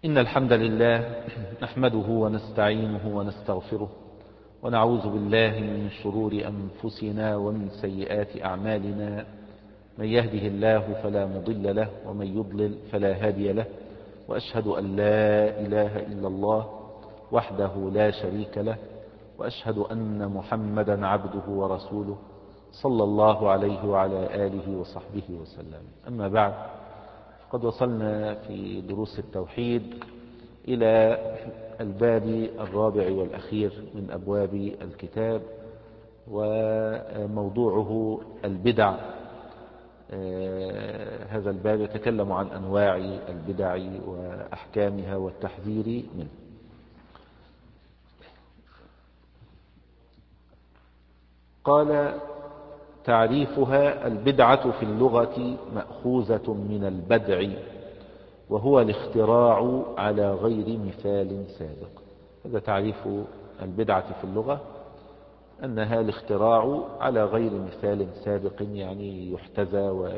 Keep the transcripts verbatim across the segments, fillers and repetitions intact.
إن الحمد لله نحمده ونستعينه ونستغفره ونعوذ بالله من شرور أنفسنا ومن سيئات أعمالنا. من يهده الله فلا مضل له ومن يضلل فلا هادي له، وأشهد أن لا إله إلا الله وحده لا شريك له، وأشهد أن محمدا عبده ورسوله صلى الله عليه وعلى آله وصحبه وسلم. أما بعد، قد وصلنا في دروس التوحيد إلى الباب الرابع والأخير من أبواب الكتاب، وموضوعه البدع. هذا الباب يتكلم عن أنواع البدع وأحكامها والتحذير منه. قال: تعريفها: البدعة في اللغة مأخوذة من البدع، وهو الاختراع على غير مثال سابق. هذا تعريف البدعة في اللغة، أنها الاختراع على غير مثال سابق، يعني يحتذى و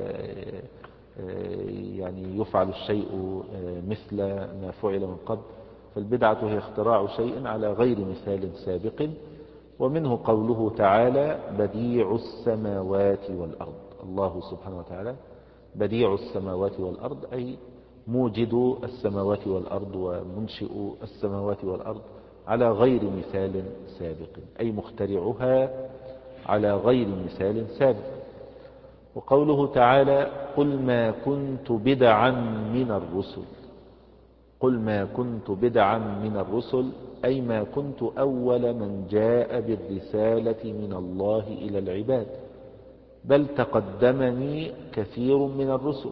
يعني يفعل الشيء مثل ما فعل من قبل. فالبدعة هي اختراع شيء على غير مثال سابق. ومنه قوله تعالى: بديع السماوات والأرض. الله سبحانه وتعالى بديع السماوات والأرض، أي موجد السماوات والأرض ومنشئ السماوات والأرض على غير مثال سابق، أي مخترعها على غير مثال سابق. وقوله تعالى: قل ما كنت بدعا من الرسل. قل ما كنت بدعا من الرسل، أي ما كنت أول من جاء بالرسالة من الله إلى العباد، بل تقدمني كثير من الرسل.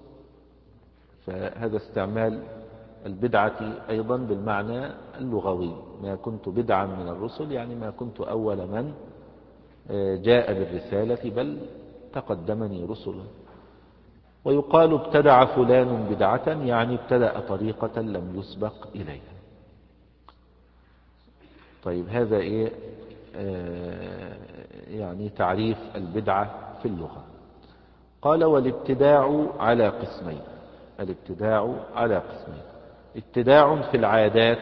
فهذا استعمال البدعة أيضا بالمعنى اللغوي. ما كنت بدعا من الرسل يعني ما كنت أول من جاء بالرسالة، بل تقدمني رسلا. ويقال: ابتدع فلان بدعة، يعني ابتدأ طريقة لم يسبق إليها. طيب، هذا إيه؟ آه يعني تعريف البدعة في اللغة. قال: والابتداع على قسمين. الابتداع على قسمين: ابتداع في العادات،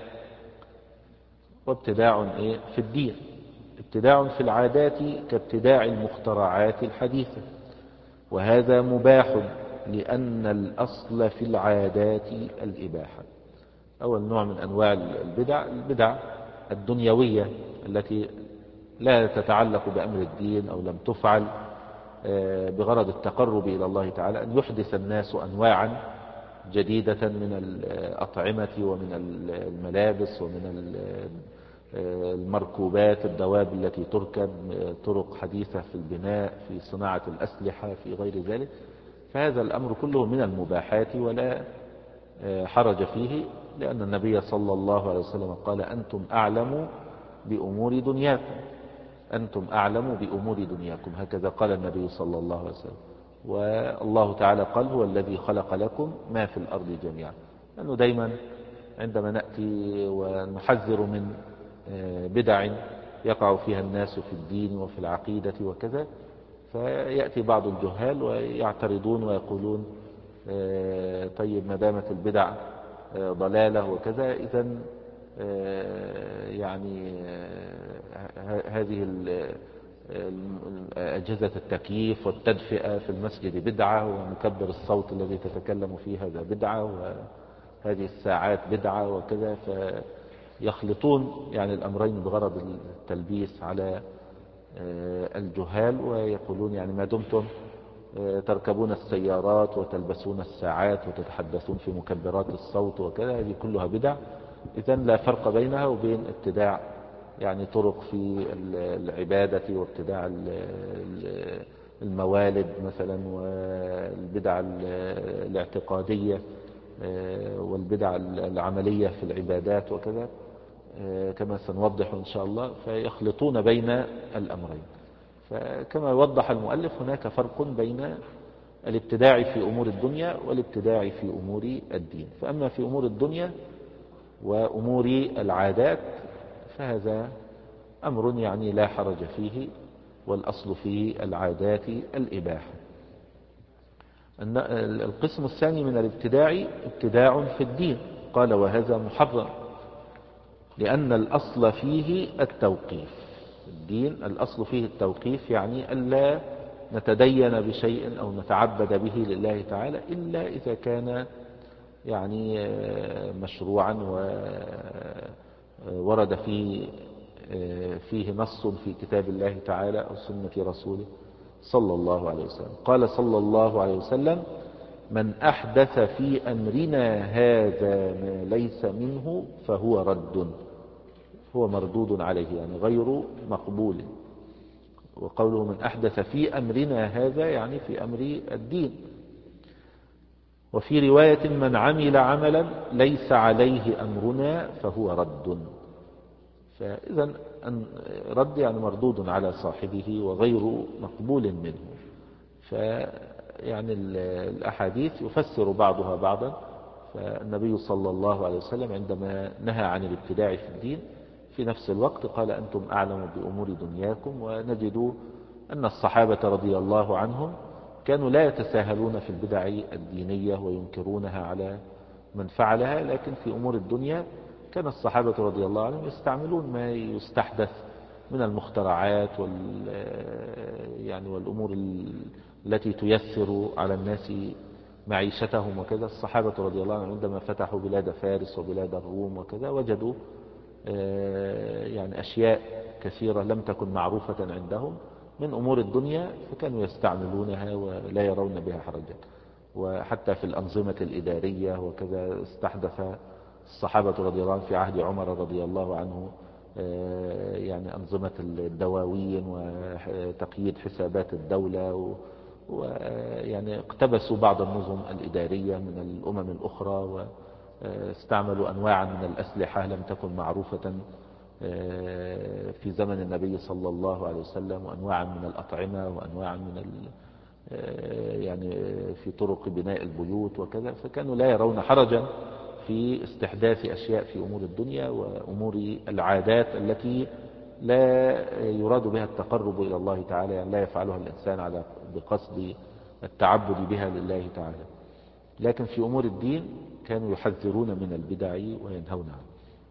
وابتداع إيه؟ في الدين. ابتداع في العادات كابتداع المخترعات الحديثة، وهذا مباح لأن الأصل في العادات الإباحة. أول نوع من أنواع البدع البدع الدنيوية التي لا تتعلق بأمر الدين أو لم تفعل بغرض التقرب إلى الله تعالى، أن يحدث الناس أنواعا جديدة من الأطعمة ومن الملابس ومن المركوبات، الدواب التي تركب، طرق حديثة في البناء، في صناعة الأسلحة، في غير ذلك. فهذا الأمر كله من المباحات ولا حرج فيه، لأن النبي صلى الله عليه وسلم قال: أنتم أعلم بأمور دنياكم. أنتم أعلم بأمور دنياكم، هكذا قال النبي صلى الله عليه وسلم. والله تعالى قال: هو الذي خلق لكم ما في الأرض جميعا. لأنه دايما عندما نأتي ونحذر من بدع يقع فيها الناس في الدين وفي العقيدة وكذا، فيأتي بعض الجهال ويعترضون ويقولون: طيب، ما دامت البدع ضلالة وكذا، إذن يعني هذه أجهزة التكييف والتدفئة في المسجد بدعة، ومكبر الصوت الذي تتكلم فيه هذا بدعة، وهذه الساعات بدعة وكذا. فيخلطون يعني الأمرين بغرض التلبيس على الجهال، ويقولون يعني ما دمتم تركبون السيارات وتلبسون الساعات وتتحدثون في مكبرات الصوت وكذا، هذه كلها بدع. إذن لا فرق بينها وبين ابتداع يعني طرق في العبادة، وابتداع الموالد مثلا، والبدع الاعتقادية والبدع العملية في العبادات وكذا، كما سنوضح إن شاء الله. فيخلطون بين الأمرين. فكما وضح المؤلف، هناك فرق بين الابتداع في أمور الدنيا والابتداع في أمور الدين. فأما في أمور الدنيا وأمور العادات فهذا أمر يعني لا حرج فيه، والأصل في العادات الإباحة. القسم الثاني من الابتداع ابتداع في الدين. قال وهذا محرم، لأن الأصل فيه التوقيف. الدين الأصل فيه التوقيف، يعني ألا نتدين بشيء أو نتعبد به لله تعالى إلا إذا كان يعني مشروعا وورد فيه فيه نص في كتاب الله تعالى أو سنة رسوله صلى الله عليه وسلم. قال صلى الله عليه وسلم: من أحدث في أمرنا هذا ما ليس منه فهو رد، هو مردود عليه، يعني غير مقبول. وقوله من أحدث في أمرنا هذا يعني في أمر الدين. وفي رواية: من عمل عملا ليس عليه أمرنا فهو رد. فإذا رد يعني مردود على صاحبه وغير مقبول منه. فيعني الأحاديث يفسر بعضها بعضا. فالنبي صلى الله عليه وسلم عندما نهى عن الابتداع في الدين في نفس الوقت قال: أنتم أعلم بأمور دنياكم. ونجد أن الصحابة رضي الله عنهم كانوا لا يتساهلون في البدع الدينية وينكرونها على من فعلها، لكن في أمور الدنيا كان الصحابة رضي الله عنهم يستعملون ما يستحدث من المخترعات وال يعني والأمور التي تيسر على الناس معيشتهم وكذا. الصحابة رضي الله عنهم عندما فتحوا بلاد فارس وبلاد الروم وكذا وجدوا يعني أشياء كثيرة لم تكن معروفة عندهم من أمور الدنيا، فكانوا يستعملونها ولا يرون بها حرجا. وحتى في الأنظمة الإدارية وكذا استحدث الصحابة رضي الله عنهم في عهد عمر رضي الله عنه يعني أنظمة الدواوين وتقييد حسابات الدولة، ويعني اقتبسوا بعض النظم الإدارية من الأمم الأخرى، واستعملوا أنواعا من الأسلحة لم تكن معروفة في زمن النبي صلى الله عليه وسلم، وأنواعا من الأطعمة، وأنواعا من ال يعني في طرق بناء البيوت وكذا. فكانوا لا يرون حرجا في استحداث أشياء في أمور الدنيا وأمور العادات التي لا يراد بها التقرب إلى الله تعالى، يعني لا يفعلها الإنسان على بقصد التعبد بها لله تعالى. لكن في أمور الدين كانوا يحذرون من البدع وينهون عنها.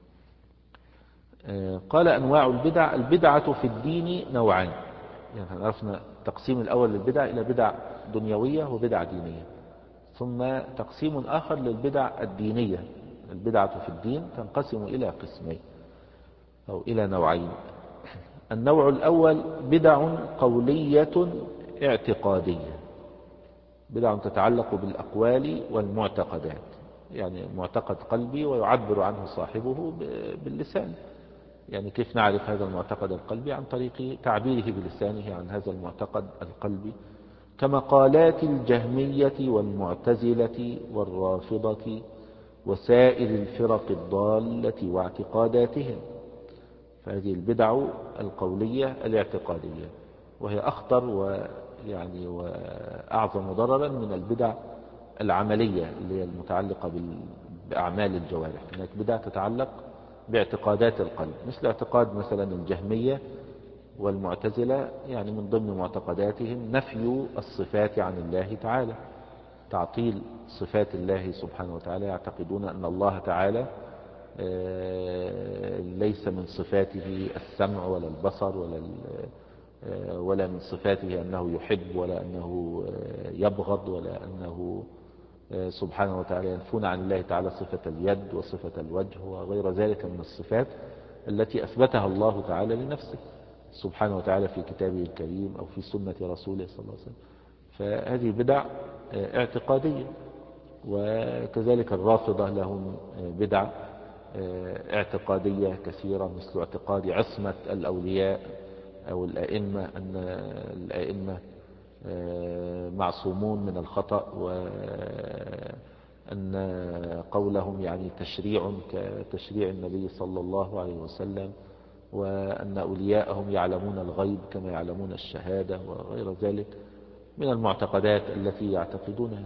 قال: أنواع البدع: البدعة في الدين نوعان. يعني عرفنا التقسيم الأول للبدع إلى بدع دنيوية وبدع دينية، ثم تقسيم آخر للبدع الدينية. البدعة في الدين تنقسم إلى قسمين أو إلى نوعين. النوع الأول بدع قولية اعتقادية، بدع تتعلق بالأقوال والمعتقدات، يعني معتقد قلبي ويعبر عنه صاحبه باللسان. يعني كيف نعرف هذا المعتقد القلبي؟ عن طريق تعبيره بلسانه عن هذا المعتقد القلبي، كمقالات الجهمية والمعتزلة والرافضة وسائر الفرق الضالة واعتقاداتهم. فهذه البدع القولية الاعتقادية، وهي أخطر ويعني وأعظم ضررا من البدع العملية اللي هي المتعلقة بأعمال الجوارح. هناك بدع تتعلق باعتقادات القلب، مثل اعتقاد مثلا الجهمية والمعتزلة، يعني من ضمن معتقداتهم نفي الصفات عن الله تعالى، تعطيل صفات الله سبحانه وتعالى. يعتقدون أن الله تعالى ليس من صفاته السمع ولا البصر ولا ولا من صفاته أنه يحب ولا أنه يبغض ولا أنه سبحانه وتعالى. ينفون عن الله تعالى صفة اليد وصفة الوجه وغير ذلك من الصفات التي أثبتها الله تعالى لنفسه سبحانه وتعالى في كتابه الكريم أو في سنة رسوله صلى الله عليه وسلم. فهذه بدع اعتقادية. وكذلك الرافضة لهم بدع اعتقادية كثيرة، مثل اعتقاد عصمة الأولياء أو الأئمة، أن الأئمة معصومون من الخطأ، وأن قولهم يعني تشريع كتشريع النبي صلى الله عليه وسلم، وأن أولياءهم يعلمون الغيب كما يعلمون الشهادة وغير ذلك من المعتقدات التي يعتقدونها.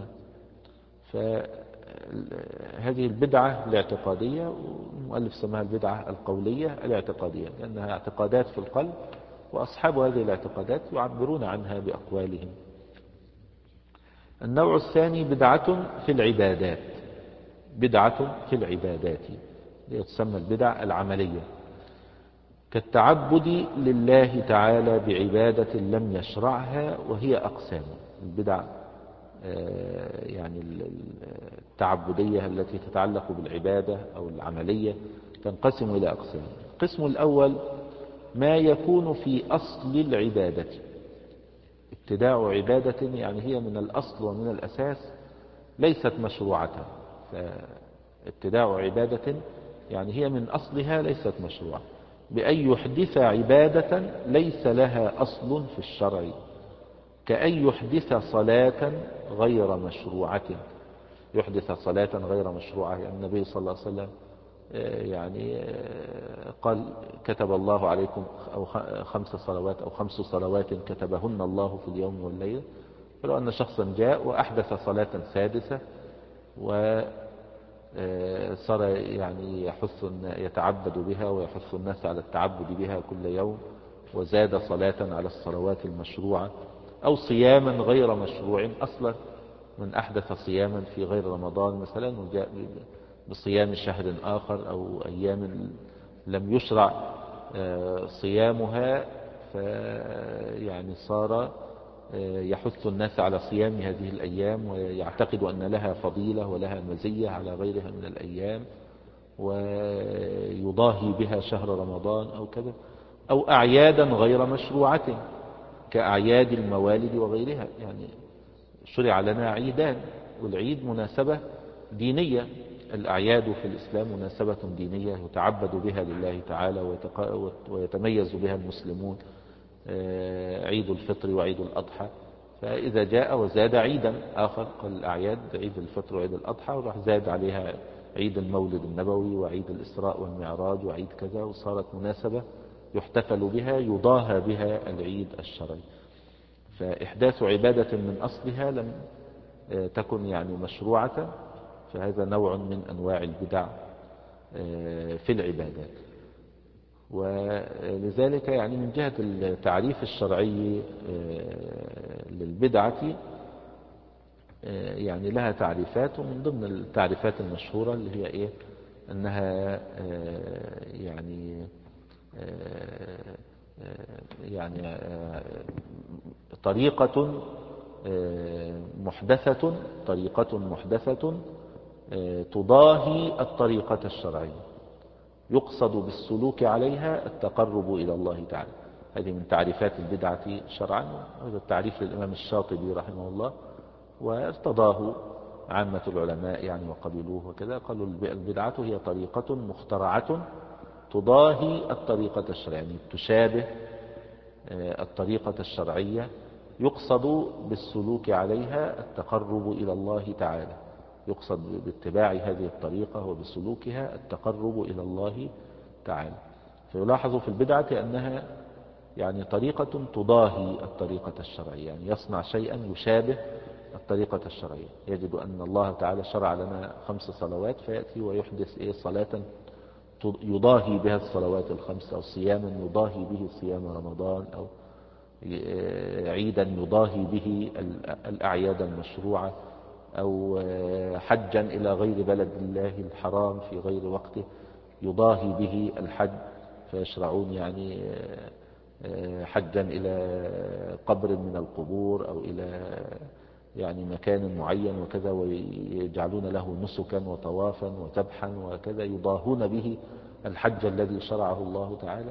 فهذه البدعة الاعتقادية، والمؤلف سماها البدعة القولية الاعتقادية، لأنها اعتقادات في القلب، وأصحاب هذه الاعتقادات يعبرون عنها بأقوالهم. النوع الثاني بدعة في العبادات، بدعة في العبادات، تسمى البدع العملية، كالتعبد لله تعالى بعبادة لم يشرعها، وهي أقسام. البدع يعني التعبدية التي تتعلق بالعبادة أو العملية تنقسم إلى أقسام. القسم الأول ما يكون في أصل العبادة، ابتداع عبادة يعني هي من الأصل ومن الأساس ليست مشروعة. فابتداع عبادة يعني هي من أصلها ليست مشروعة، بأن يحدث عبادة ليس لها أصل في الشرع، كأن يحدث صلاة غير مشروعة. يحدث صلاة غير مشروعة يعني النبي صلى الله عليه وسلم يعني قال كتب الله عليكم أو خمس صلوات أو خمس صلوات كتبهن الله في اليوم والليلة. فلو أن شخصا جاء وأحدث صلاة سادسة وصار يعني يحث يتعبد بها ويحث الناس على التعبد بها كل يوم، وزاد صلاة على الصلوات المشروعة، أو صياما غير مشروع أصلا، من أحدث صياما في غير رمضان مثلا وجاء بصيام شهر آخر أو أيام لم يشرع صيامها، فيعني صار يحث الناس على صيام هذه الأيام ويعتقد أن لها فضيلة ولها مزية على غيرها من الأيام، ويضاهي بها شهر رمضان أو كذا، أو أعيادا غير مشروعة كأعياد الموالد وغيرها. يعني شرع لنا عيدان، والعيد مناسبة دينية. الأعياد في الإسلام مناسبة دينية يتعبد بها لله تعالى ويتميز بها المسلمون، عيد الفطر وعيد الأضحى. فإذا جاء وزاد عيدا آخر، قال الأعياد عيد الفطر وعيد الأضحى، وراح زاد عليها عيد المولد النبوي وعيد الإسراء والمعراج وعيد كذا، وصارت مناسبة يحتفل بها يضاهى بها العيد الشرعي. فإحداث عبادة من أصلها لم تكن يعني مشروعة، فهذا نوع من أنواع البدع في العبادات. ولذلك يعني من جهة التعريف الشرعي للبدعة يعني لها تعريفات، ومن ضمن التعريفات المشهورة اللي هي إيه؟ أنها يعني يعني طريقة محدثة طريقة محدثة تضاهي الطريقة الشرعية، يقصد بالسلوك عليها التقرب إلى الله تعالى. هذه من تعريفات البدعة شرعا، وهذا التعريف للإمام الشاطبي رحمه الله، وارتضاه عامة العلماء يعني وقبلوه وكذا. قالوا البدعة هي طريقة مخترعة تضاهي الطريقة الشرعية، يعني تشابه الطريقة الشرعية، يقصد بالسلوك عليها التقرب إلى الله تعالى. يقصد باتباع هذه الطريقة وبسلوكها التقرب إلى الله تعالى. فيلاحظ في البدعة أنها يعني طريقة تضاهي الطريقة الشرعية، يعني يصنع شيئا يشابه الطريقة الشرعية. يجد أن الله تعالى شرع لنا خمس صلوات، فيأتي ويحدث إيه صلاة يضاهي بها الصلوات الخمس، أو صياما يضاهي به صيام رمضان، أو عيدا يضاهي به الأعياد المشروعة، أو حجا إلى غير بلد الله الحرام في غير وقته يضاهي به الحج، فيشرعون يعني حجا إلى قبر من القبور أو إلى يعني مكان معين وكذا، ويجعلون له نسكا وطوافا وذبحا وكذا، يضاهون به الحج الذي شرعه الله تعالى.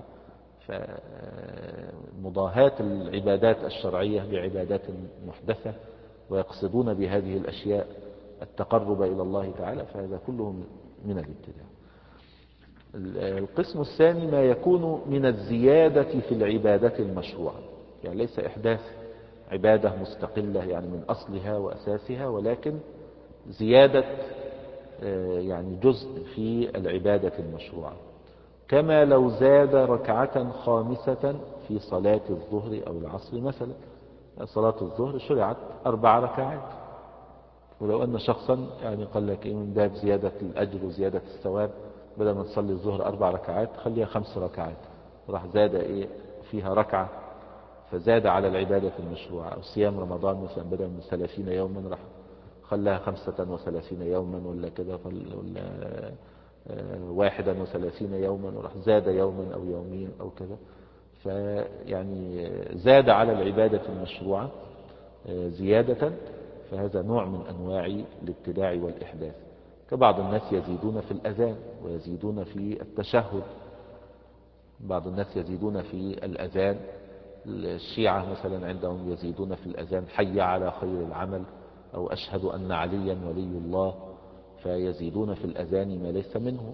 فمضاهاة العبادات الشرعية بعبادات محدثة، ويقصدون بهذه الأشياء التقرب إلى الله تعالى، فهذا كله من الابتداع. القسم الثاني ما يكون من الزيادة في العبادة المشروعة، يعني ليس إحداث عبادة مستقلة يعني من أصلها وأساسها، ولكن زيادة يعني جزء في العبادة المشروعة، كما لو زاد ركعة خامسة في صلاة الظهر أو العصر مثلا. صلاة الظهر شرعت أربع ركعات، ولو أن شخصا يعني قال لك من باب زيادة الأجر وزيادة الثواب، بدل ما تصلي الظهر أربع ركعات خليها خمس ركعات، راح زاد إيه فيها ركعة، فزاد على العبادة المشروعة. أو صيام رمضان مثلا بدل من ثلاثين يوما راح خلاها خمسة وثلاثين يوما ولا كده، ولا واحدا وثلاثين يوما، وراح زاد يوما أو يومين أو كذا. فيعني زاد على العبادة المشروعة زيادة، فهذا نوع من أنواع الابتداع والإحداث. كبعض الناس يزيدون في الأذان ويزيدون في التشهد، بعض الناس يزيدون في الأذان، الشيعة مثلا عندهم يزيدون في الأذان حي على خير العمل، أو أشهد أن عليا ولي الله، فيزيدون في الأذان ما ليس منه.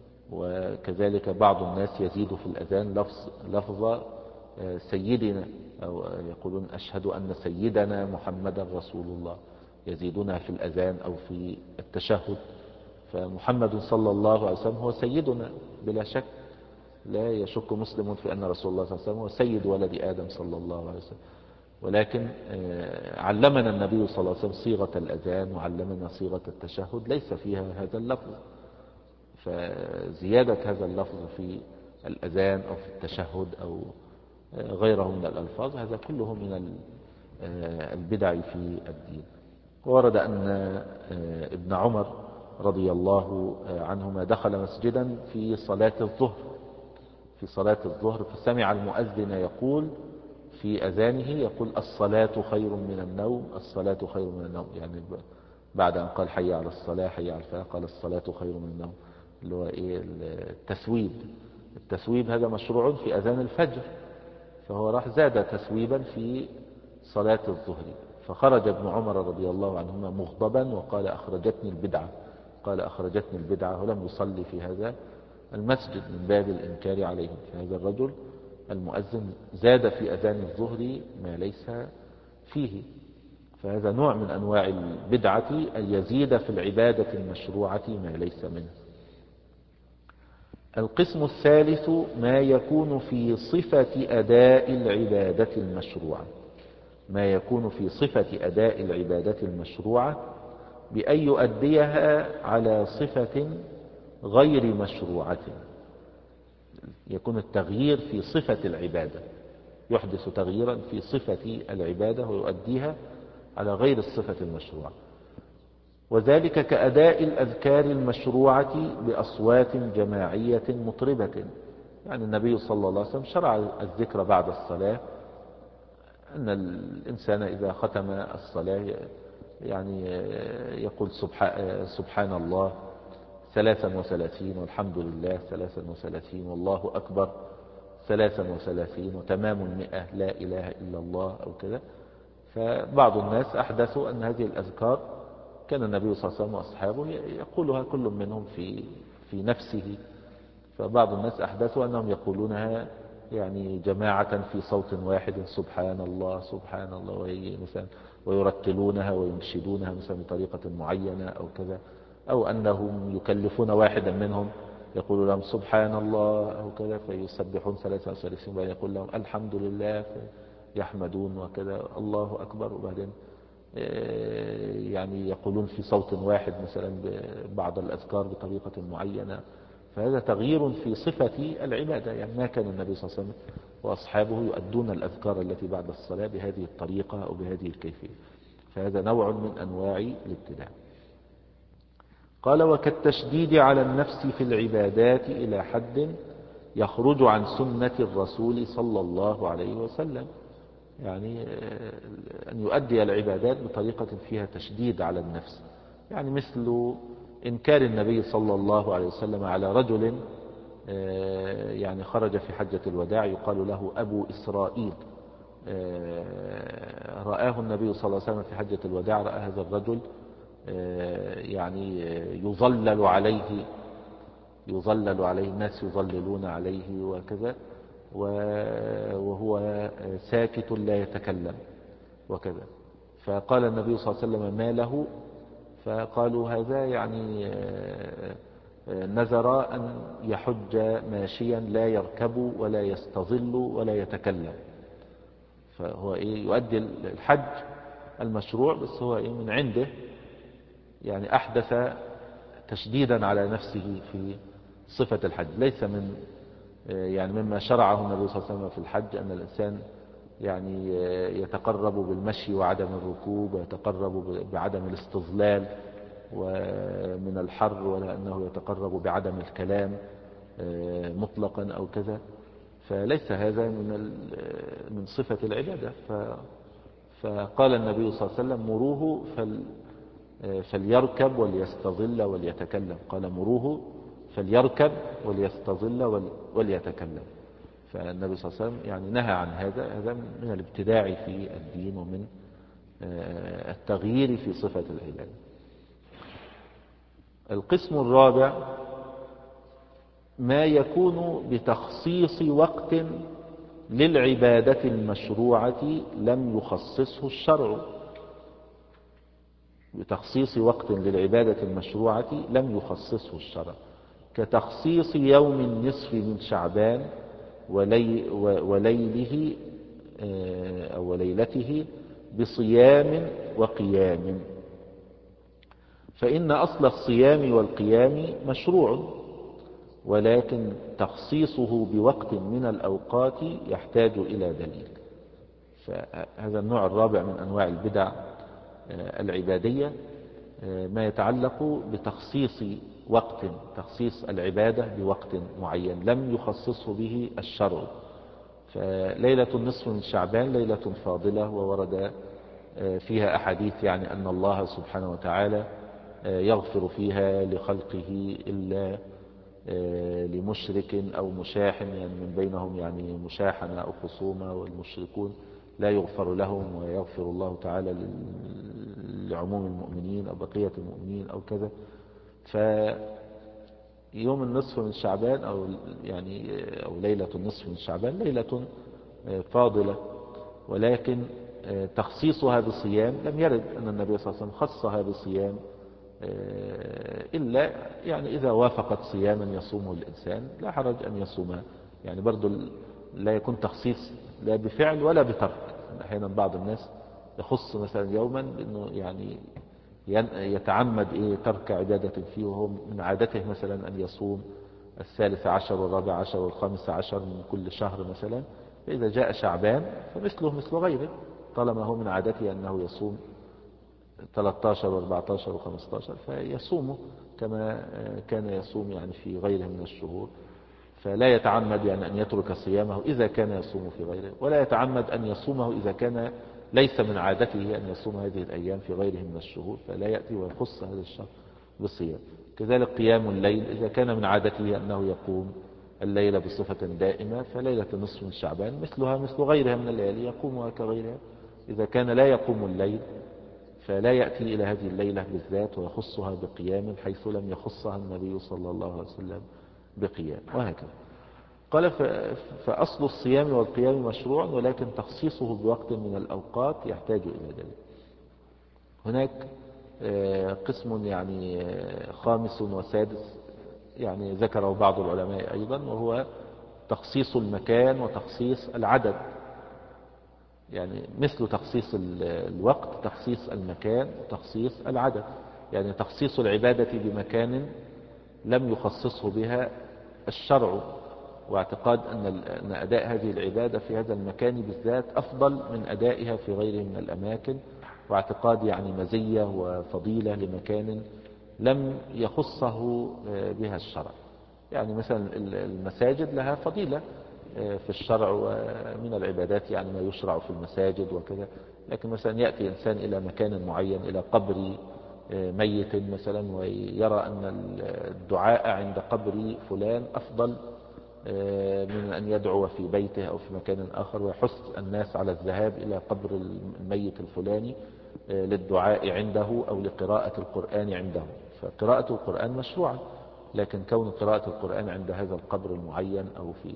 وكذلك بعض الناس يزيد في الأذان لفظ لفظ سيدنا، أو يقولون أشهد أن سيدنا محمدا رسول الله، يزيدونها في الأذان أو في التشهد. فمحمد صلى الله عليه وسلم هو سيدنا بلا شك، لا يشك مسلم في أن رسول الله صلى الله عليه وسلم هو سيد ولد آدم صلى الله عليه وسلم. ولكن علمنا النبي صلى الله عليه وسلم صيغة الأذان وعلمنا صيغة التشهد ليس فيها هذا اللفظ، فزيادة هذا اللفظ في الأذان أو في التشهد أو غيره من الألفاظ هذا كله من البدع في الدين. ورد أن ابن عمر رضي الله عنهما دخل مسجدا في صلاة الظهر في صلاة الظهر فسمع المؤذن يقول في أذانه يقول الصلاة خير من النوم، الصلاة خير من النوم، يعني بعد أن قال حي على الصلاة حي على الفلاح قال الصلاة خير من النوم، اللي هو إيه التسويب. التسويب هذا مشروع في أذان الفجر، فهو راح زاد تسويبا في صلاة الظهر. فخرج ابن عمر رضي الله عنهما مغضبا وقال أخرجتني البدعة قال أخرجتني البدعة ولم يصلي في هذا المسجد من باب الإنكار عليهم. فهذا الرجل المؤذن زاد في أذان الظهر ما ليس فيه، فهذا نوع من أنواع البدعة أن يزيد في العبادة المشروعة ما ليس منه. القسم الثالث ما يكون في صفة أداء العبادة المشروعة ما يكون في صفة أداء العبادة المشروعة بأن يؤديها على صفة غير مشروعة. يكون التغيير في صفة العبادة، يحدث تغييرا في صفة العبادة ويؤديها على غير الصفة المشروعة، وذلك كأداء الأذكار المشروعة بأصوات جماعية مطربة. يعني النبي صلى الله عليه وسلم شرع الذكر بعد الصلاة، أن الإنسان إذا ختم الصلاة يعني يقول سبحان الله ثلاثا وثلاثين، والحمد لله ثلاثا وثلاثين، والله أكبر ثلاثا وثلاثين، وتمام المئة لا إله إلا الله أو كذا. فبعض الناس أحدثوا أن هذه الأذكار كان النبي صلى الله عليه وسلم وأصحابه يقولها كل منهم في في نفسه، فبعض الناس أحدثوا أنهم يقولونها يعني جماعة في صوت واحد سبحان الله سبحان الله، مثلا ويرتلونها وينشدونها مثلا بطريقة معينة أو كذا، أو أنهم يكلفون واحدا منهم يقول لهم سبحان الله أو كذا فيسبحون ثلاثة وثلاثين، وبعدين يقول لهم الحمد لله يحمدون وكذا الله أكبر، وبعدين يعني يقولون في صوت واحد مثلا بعض الأذكار بطريقة معينة. فهذا تغيير في صفة العبادة، يعني ما كان النبي صلى الله عليه وسلم وأصحابه يؤدون الأذكار التي بعد الصلاة بهذه الطريقة أو بهذه الكيفية، فهذا نوع من أنواع الابتداع. قال وكالتشديد على النفس في العبادات إلى حد يخرج عن سنة الرسول صلى الله عليه وسلم، يعني أن يؤدي العبادات بطريقة فيها تشديد على النفس، يعني مثل إنكار النبي صلى الله عليه وسلم على رجل يعني خرج في حجة الوداع يقال له أبو إسرائيل، رآه النبي صلى الله عليه وسلم في حجة الوداع، رأى هذا الرجل يعني يظلل عليه يظلل عليه الناس يظللون عليه وكذا، وهو ساكت لا يتكلم وكذا. فقال النبي صلى الله عليه وسلم ما له؟ فقالوا هذا يعني نذر أن يحج ماشيا لا يركب ولا يستظل ولا يتكلم، فهو إيه يؤدي الحج المشروع بس هو إيه من عنده، يعني أحدث تشديدا على نفسه في صفة الحج، ليس من يعني مما شرعه النبي صلى الله عليه وسلم في الحج أن الإنسان يعني يتقرب بالمشي وعدم الركوب، ويتقرب بعدم الاستظلال ومن الحر، ولا أنه يتقرب بعدم الكلام مطلقا أو كذا. فليس هذا من من صفة العبادة. فقال النبي صلى الله عليه وسلم مروه فل فليركب وليستظل وليتكلم. قال مروه فليركب وليستظل وليتكلم. فالنبي صلى الله عليه وسلم يعني نهى عن هذا. هذا من الابتداع في الدين ومن التغيير في صفة العبادة. القسم الرابع ما يكون بتخصيص وقت للعبادة المشروعة لم يخصصه الشرع. بتخصيص وقت للعبادة المشروعة لم يخصصه الشرع، كتخصيص يوم النصف من شعبان ولي وليله أو وليلته بصيام وقيام. فإن أصل الصيام والقيام مشروع، ولكن تخصيصه بوقت من الأوقات يحتاج إلى دليل. فهذا النوع الرابع من أنواع البدع العبادية ما يتعلق بتخصيص وقت، تخصيص العبادة بوقت معين لم يخصصه به الشرع. فليلة النصف من شعبان ليلة فاضلة، وورد فيها أحاديث يعني أن الله سبحانه وتعالى يغفر فيها لخلقه إلا لمشرك أو مشاح، يعني من بينهم يعني مشاحنة أو خصومة، والمشركون لا يغفر لهم ويغفر الله تعالى لعموم المؤمنين أو بقية المؤمنين أو كذا. فيوم النصف من شعبان أو يعني أو ليلة النصف من شعبان ليلة فاضلة، ولكن تخصيصها بصيام لم يرد أن النبي صلى الله عليه وسلم خصها بصيام إلا يعني إذا وافقت صياما يصومه الإنسان لا حرج أن يصومها. يعني برضو لا يكون تخصيص لا بفعل ولا بترك. أحيانا بعض الناس يخص مثلا يوما إنه يعني يتعمد إيه ترك عبادة فيه، وهو من عادته مثلا أن يصوم الثالث عشر والرابع عشر والخامس عشر من كل شهر مثلا. فإذا جاء شعبان فمثله مثل غيره، طالما هو من عادته أنه يصوم ثلاثة عشر وأربعة عشر وخمسة عشر فيصومه كما كان يصوم يعني في غيره من الشهور. فلا يتعمد يعني أن يترك صيامه إذا كان يصوم في غيره، ولا يتعمد أن يصومه إذا كان ليس من عادته أن يصوم هذه الأيام في غيره من الشهور، فلا يأتي ويخص هذا الشهر بالصيام. كذلك قيام الليل إذا كان من عادته أنه يقوم الليلة بصفة دائمة، فليلة النصف من شعبان مثلها مثل غيرها من الليالي يقومها كغيرها. إذا كان لا يقوم الليل فلا يأتي إلى هذه الليلة بالذات ويخصها بقيام حيث لم يخصها النبي صلى الله عليه وسلم بقيام، وهكذا. قال فأصل الصيام والقيام مشروع، ولكن تخصيصه بوقت من الأوقات يحتاج إلى دليل. هناك قسم يعني خامس وسادس يعني ذكره بعض العلماء أيضا، وهو تخصيص المكان وتخصيص العدد. يعني مثل تخصيص الوقت تخصيص المكان وتخصيص العدد. يعني تخصيص العبادة بمكان لم يخصصه بها الشرع، واعتقاد أن أداء هذه العبادة في هذا المكان بالذات أفضل من أدائها في غيره من الأماكن، واعتقاد يعني مزية وفضيلة لمكان لم يخصه بها الشرع. يعني مثلا المساجد لها فضيلة في الشرع ومن العبادات يعني ما يشرع في المساجد وكذا. لكن مثلا يأتي إنسان إلى مكان معين إلى قبر ميت مثلا ويرى أن الدعاء عند قبر فلان أفضل من أن يدعو في بيته أو في مكان آخر، ويحث الناس على الذهاب إلى قبر الميت الفلاني للدعاء عنده أو لقراءة القرآن عنده. فقراءة القرآن مشروعة، لكن كون قراءة القرآن عند هذا القبر المعين أو في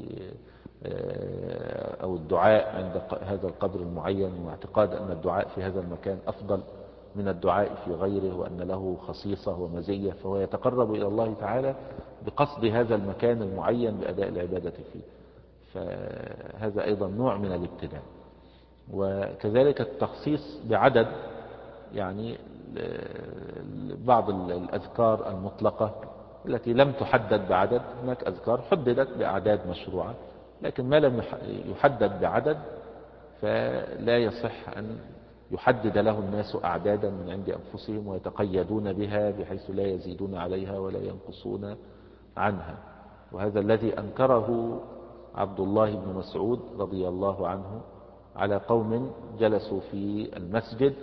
أو الدعاء عند هذا القبر المعين، واعتقاد أن الدعاء في هذا المكان أفضل من الدعاء في غيره وأن له خصيصة ومزية، فهو يتقرب إلى الله تعالى بقصد هذا المكان المعين بأداء العبادة فيه. فهذا أيضا نوع من الابتداع. وكذلك التخصيص بعدد، يعني بعض الأذكار المطلقة التي لم تحدد بعدد. هناك أذكار حددت بأعداد مشروعة، لكن ما لم يحدد بعدد فلا يصح أن يحدد له الناس أعدادا من عند أنفسهم ويتقيدون بها بحيث لا يزيدون عليها ولا ينقصون عنها. وهذا الذي أنكره عبد الله بن مسعود رضي الله عنه على قوم جلسوا في المسجد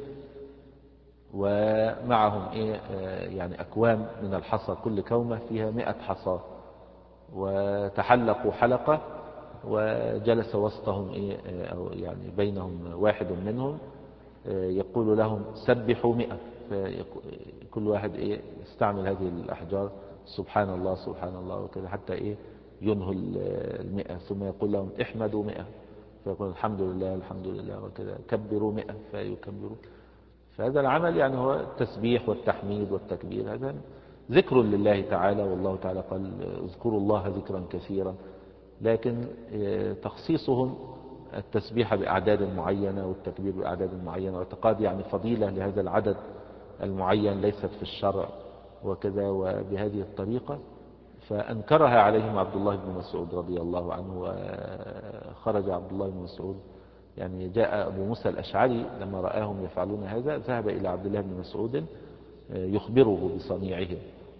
ومعهم إيه يعني أكوام من الحصى، كل كومة فيها مئة حصى، وتحلقوا حلقة وجلس وسطهم إيه أو يعني بينهم واحد منهم يقول لهم سبحوا مئة، فكل واحد إيه يستعمل هذه الأحجار سبحان الله سبحان الله وكذا حتى إيه ينهوا المئة، ثم يقول لهم احمدوا مئة فيقول الحمد لله الحمد لله وكذا، كبروا مئة فيكبروا. فهذا العمل يعني هو التسبيح والتحميد والتكبير، هذا ذكر لله تعالى، والله تعالى قال اذكروا الله ذكرا كثيرا. لكن تخصيصهم التسبيح بأعداد معينة والتكبير بأعداد معينة واعتقاد يعني فضيلة لهذا العدد المعين ليست في الشرع وكذا وبهذه الطريقة، فأنكرها عليهم عبد الله بن مسعود رضي الله عنه. وخرج عبد الله بن مسعود يعني جاء أبو موسى الأشعري لما رآهم يفعلون هذا ذهب إلى عبد الله بن مسعود يخبره بصنيعهم،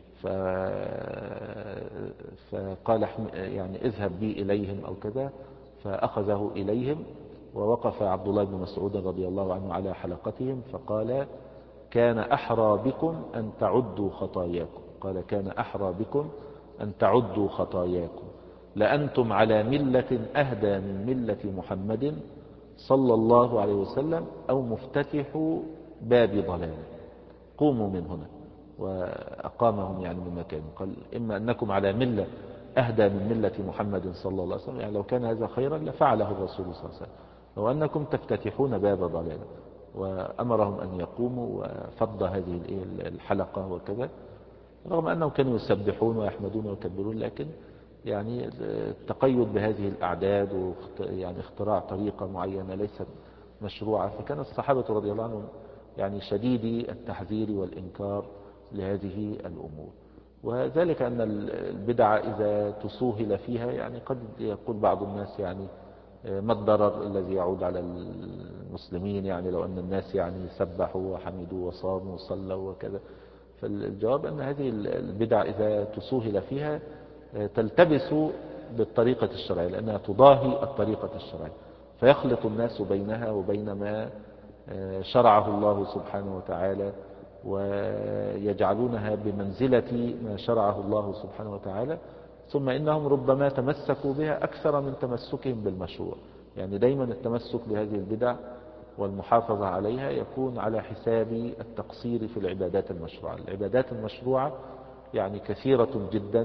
فقال يعني اذهب بي إليهم أو كذا، فأخذه إليهم ووقف عبد الله بن مسعود رضي الله عنه على حلقتهم فقال كان أحرى بكم أن تعدوا خطاياكم، قال كان أحرى بكم أن تعدوا خطاياكم، لأنتم على ملة أهدى من ملة محمد صلى الله عليه وسلم أو مفتتح باب ضلال، قوموا من هنا. وأقامهم يعني من مكان، قال إما أنكم على ملة أهدى من ملة محمد صلى الله عليه وسلم، يعني لو كان هذا خيرا لفعله الرسول صلى الله عليه وسلم، أو أنكم تفتتحون باب ضلال. وأمرهم أن يقوموا وفض هذه الحلقة وكذا، رغم أنهم كانوا يسبحون ويحمدون ويكبرون، لكن يعني التقيد بهذه الأعداد ويعني اختراع طريقة معينة ليست مشروعة، فكان الصحابة رضي الله عنهم يعني شديدي التحذير والإنكار لهذه الأمور. وذلك أن البدع إذا تسوهل فيها يعني قد يقول بعض الناس يعني ما الضرر الذي يعود على المسلمين، يعني لو أن الناس يعني سبحوا وحمدوا وصاموا وصلوا وكذا. فالجواب أن هذه البدع إذا تسوهل فيها تلتبس بالطريقة الشرعية، لأنها تضاهي الطريقة الشرعية، فيخلط الناس بينها وبين ما شرعه الله سبحانه وتعالى، ويجعلونها بمنزلة ما شرعه الله سبحانه وتعالى، ثم إنهم ربما تمسكوا بها أكثر من تمسكهم بالمشروع. يعني دايما التمسك بهذه البدع والمحافظة عليها يكون على حساب التقصير في العبادات المشروعة. العبادات المشروعة يعني كثيرة جدا،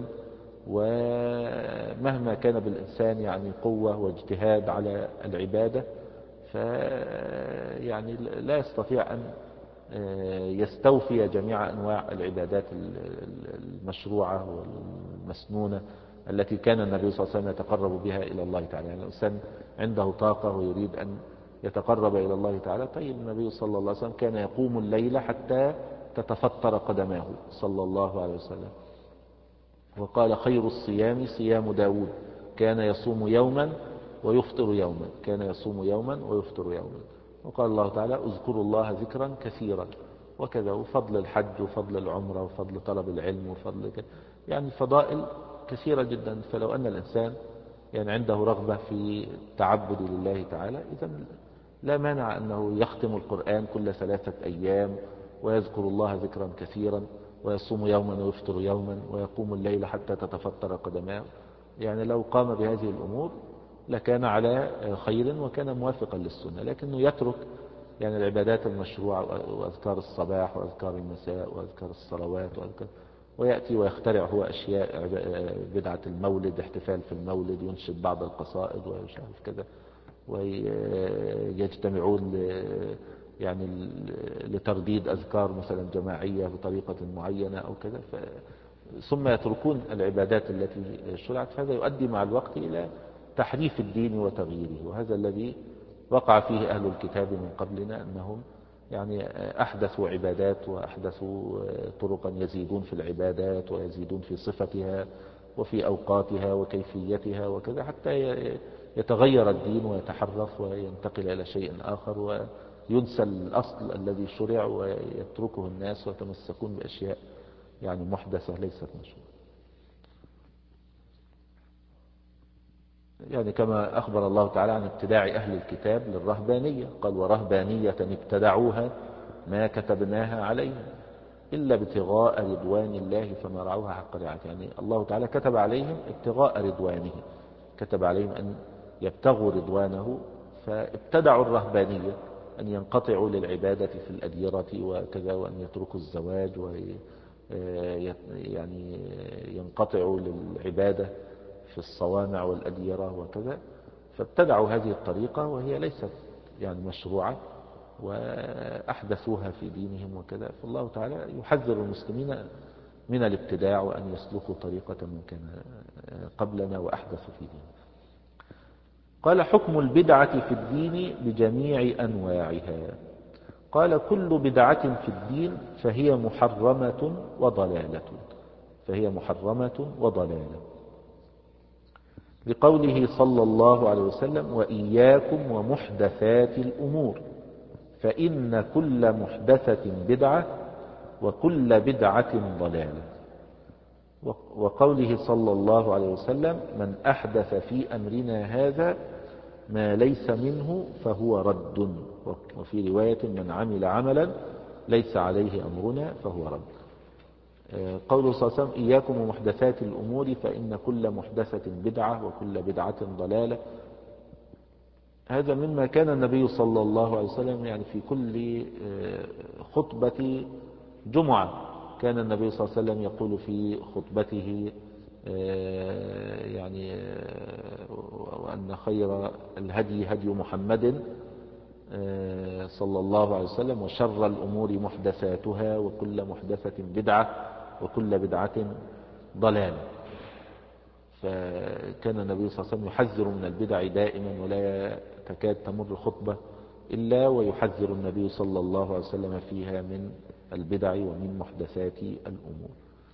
ومهما كان بالإنسان يعني قوة واجتهاد على العبادة فيعني لا يستطيع أن يستوفي جميع أنواع العبادات المشروعة والمسنونة التي كان النبي صلى الله عليه وسلم يتقرب بها إلى الله تعالى. يعني الإنسان عنده طاقة ويريد أن يتقرب إلى الله تعالى، طيب النبي صلى الله عليه وسلم كان يقوم الليل حتى تتفطر قدماه صلى الله عليه وسلم، وقال خير الصيام صيام داود كان يصوم يوما ويفطر يوما، كان يصوم يوما ويفطر يوما. وقال الله تعالى اذكروا الله ذكرا كثيرا وكذا، وفضل الحج وفضل العمرة وفضل طلب العلم وفضل يعني فضائل كثيرة جدا. فلو أن الإنسان يعني عنده رغبة في التعبد لله تعالى، إذا لا مانع أنه يختم القرآن كل ثلاثة أيام ويذكر الله ذكرا كثيرا ويصوم يوما ويفطر يوما ويقوم الليل حتى تتفطر قدماه. يعني لو قام بهذه الأمور لكان على خير وكان موافقا للسنة، لكنه يترك يعني العبادات المشروعة وأذكار الصباح وأذكار المساء وأذكار الصلوات وأذكار، ويأتي ويخترع هو أشياء بدعة المولد، احتفال في المولد، ينشد بعض القصائد ويشعف كذا، ويجتمعون يعني لترديد أذكار مثلا جماعية بطريقة معينة أو كذا، ثم يتركون العبادات التي شرعت. فهذا يؤدي مع الوقت إلى تحريف الدين وتغييره، وهذا الذي وقع فيه أهل الكتاب من قبلنا، أنهم يعني أحدثوا عبادات وأحدثوا طرقا يزيدون في العبادات ويزيدون في صفتها وفي أوقاتها وكيفيتها وكذا، حتى يتغير الدين ويتحرف وينتقل إلى شيء آخر وينسى الأصل الذي شرع ويتركه الناس ويتمسكون بأشياء يعني محدثة ليست مشروعة. يعني كما أخبر الله تعالى عن ابتداع أهل الكتاب للرهبانية، قال ورهبانية ابتدعوها ما كتبناها عليهم إلا ابتغاء رضوان الله فما رعوها حق رعايته. يعني الله تعالى كتب عليهم ابتغاء رضوانه، كتب عليهم أن يبتغوا رضوانه، فابتدعوا الرهبانية أن ينقطعوا للعبادة في الأديرة وكذا، وأن يتركوا الزواج ويعني ينقطعوا للعبادة في الصوامع والأديرة وكذا. فابتدعوا هذه الطريقة وهي ليست يعني مشروعة وأحدثوها في دينهم وكذا. فالله تعالى يحذر المسلمين من الابتداع وأن يسلكوا طريقة من كان قبلنا وأحدثوا في دينهم. قال حكم البدعة في الدين بجميع أنواعها. قال كل بدعة في الدين فهي محرمة وضلالة، فهي محرمة وضلالة، لقوله صلى الله عليه وسلم وإياكم ومحدثات الأمور فإن كل محدثة بدعة وكل بدعة ضلالة، وقوله صلى الله عليه وسلم من أحدث في أمرنا هذا ما ليس منه فهو رد، وفي رواية من عمل عملا ليس عليه أمرنا فهو رد. قوله صلى الله عليه وسلم إياكم ومحدثات الأمور فإن كل محدثة بدعة وكل بدعة ضلالة، هذا مما كان النبي صلى الله عليه وسلم يعني في كل خطبة جمعة كان النبي صلى الله عليه وسلم يقول في خطبته يعني وأن خير الهدي هدي محمد صلى الله عليه وسلم وشر الأمور محدثاتها وكل محدثة بدعة وكل بدعة ضلالة. فكان النبي صلى الله عليه وسلم يحذر من البدع دائما، ولا تكاد تمر خطبة إلا ويحذر النبي صلى الله عليه وسلم فيها من البدع ومن محدثات الأمور.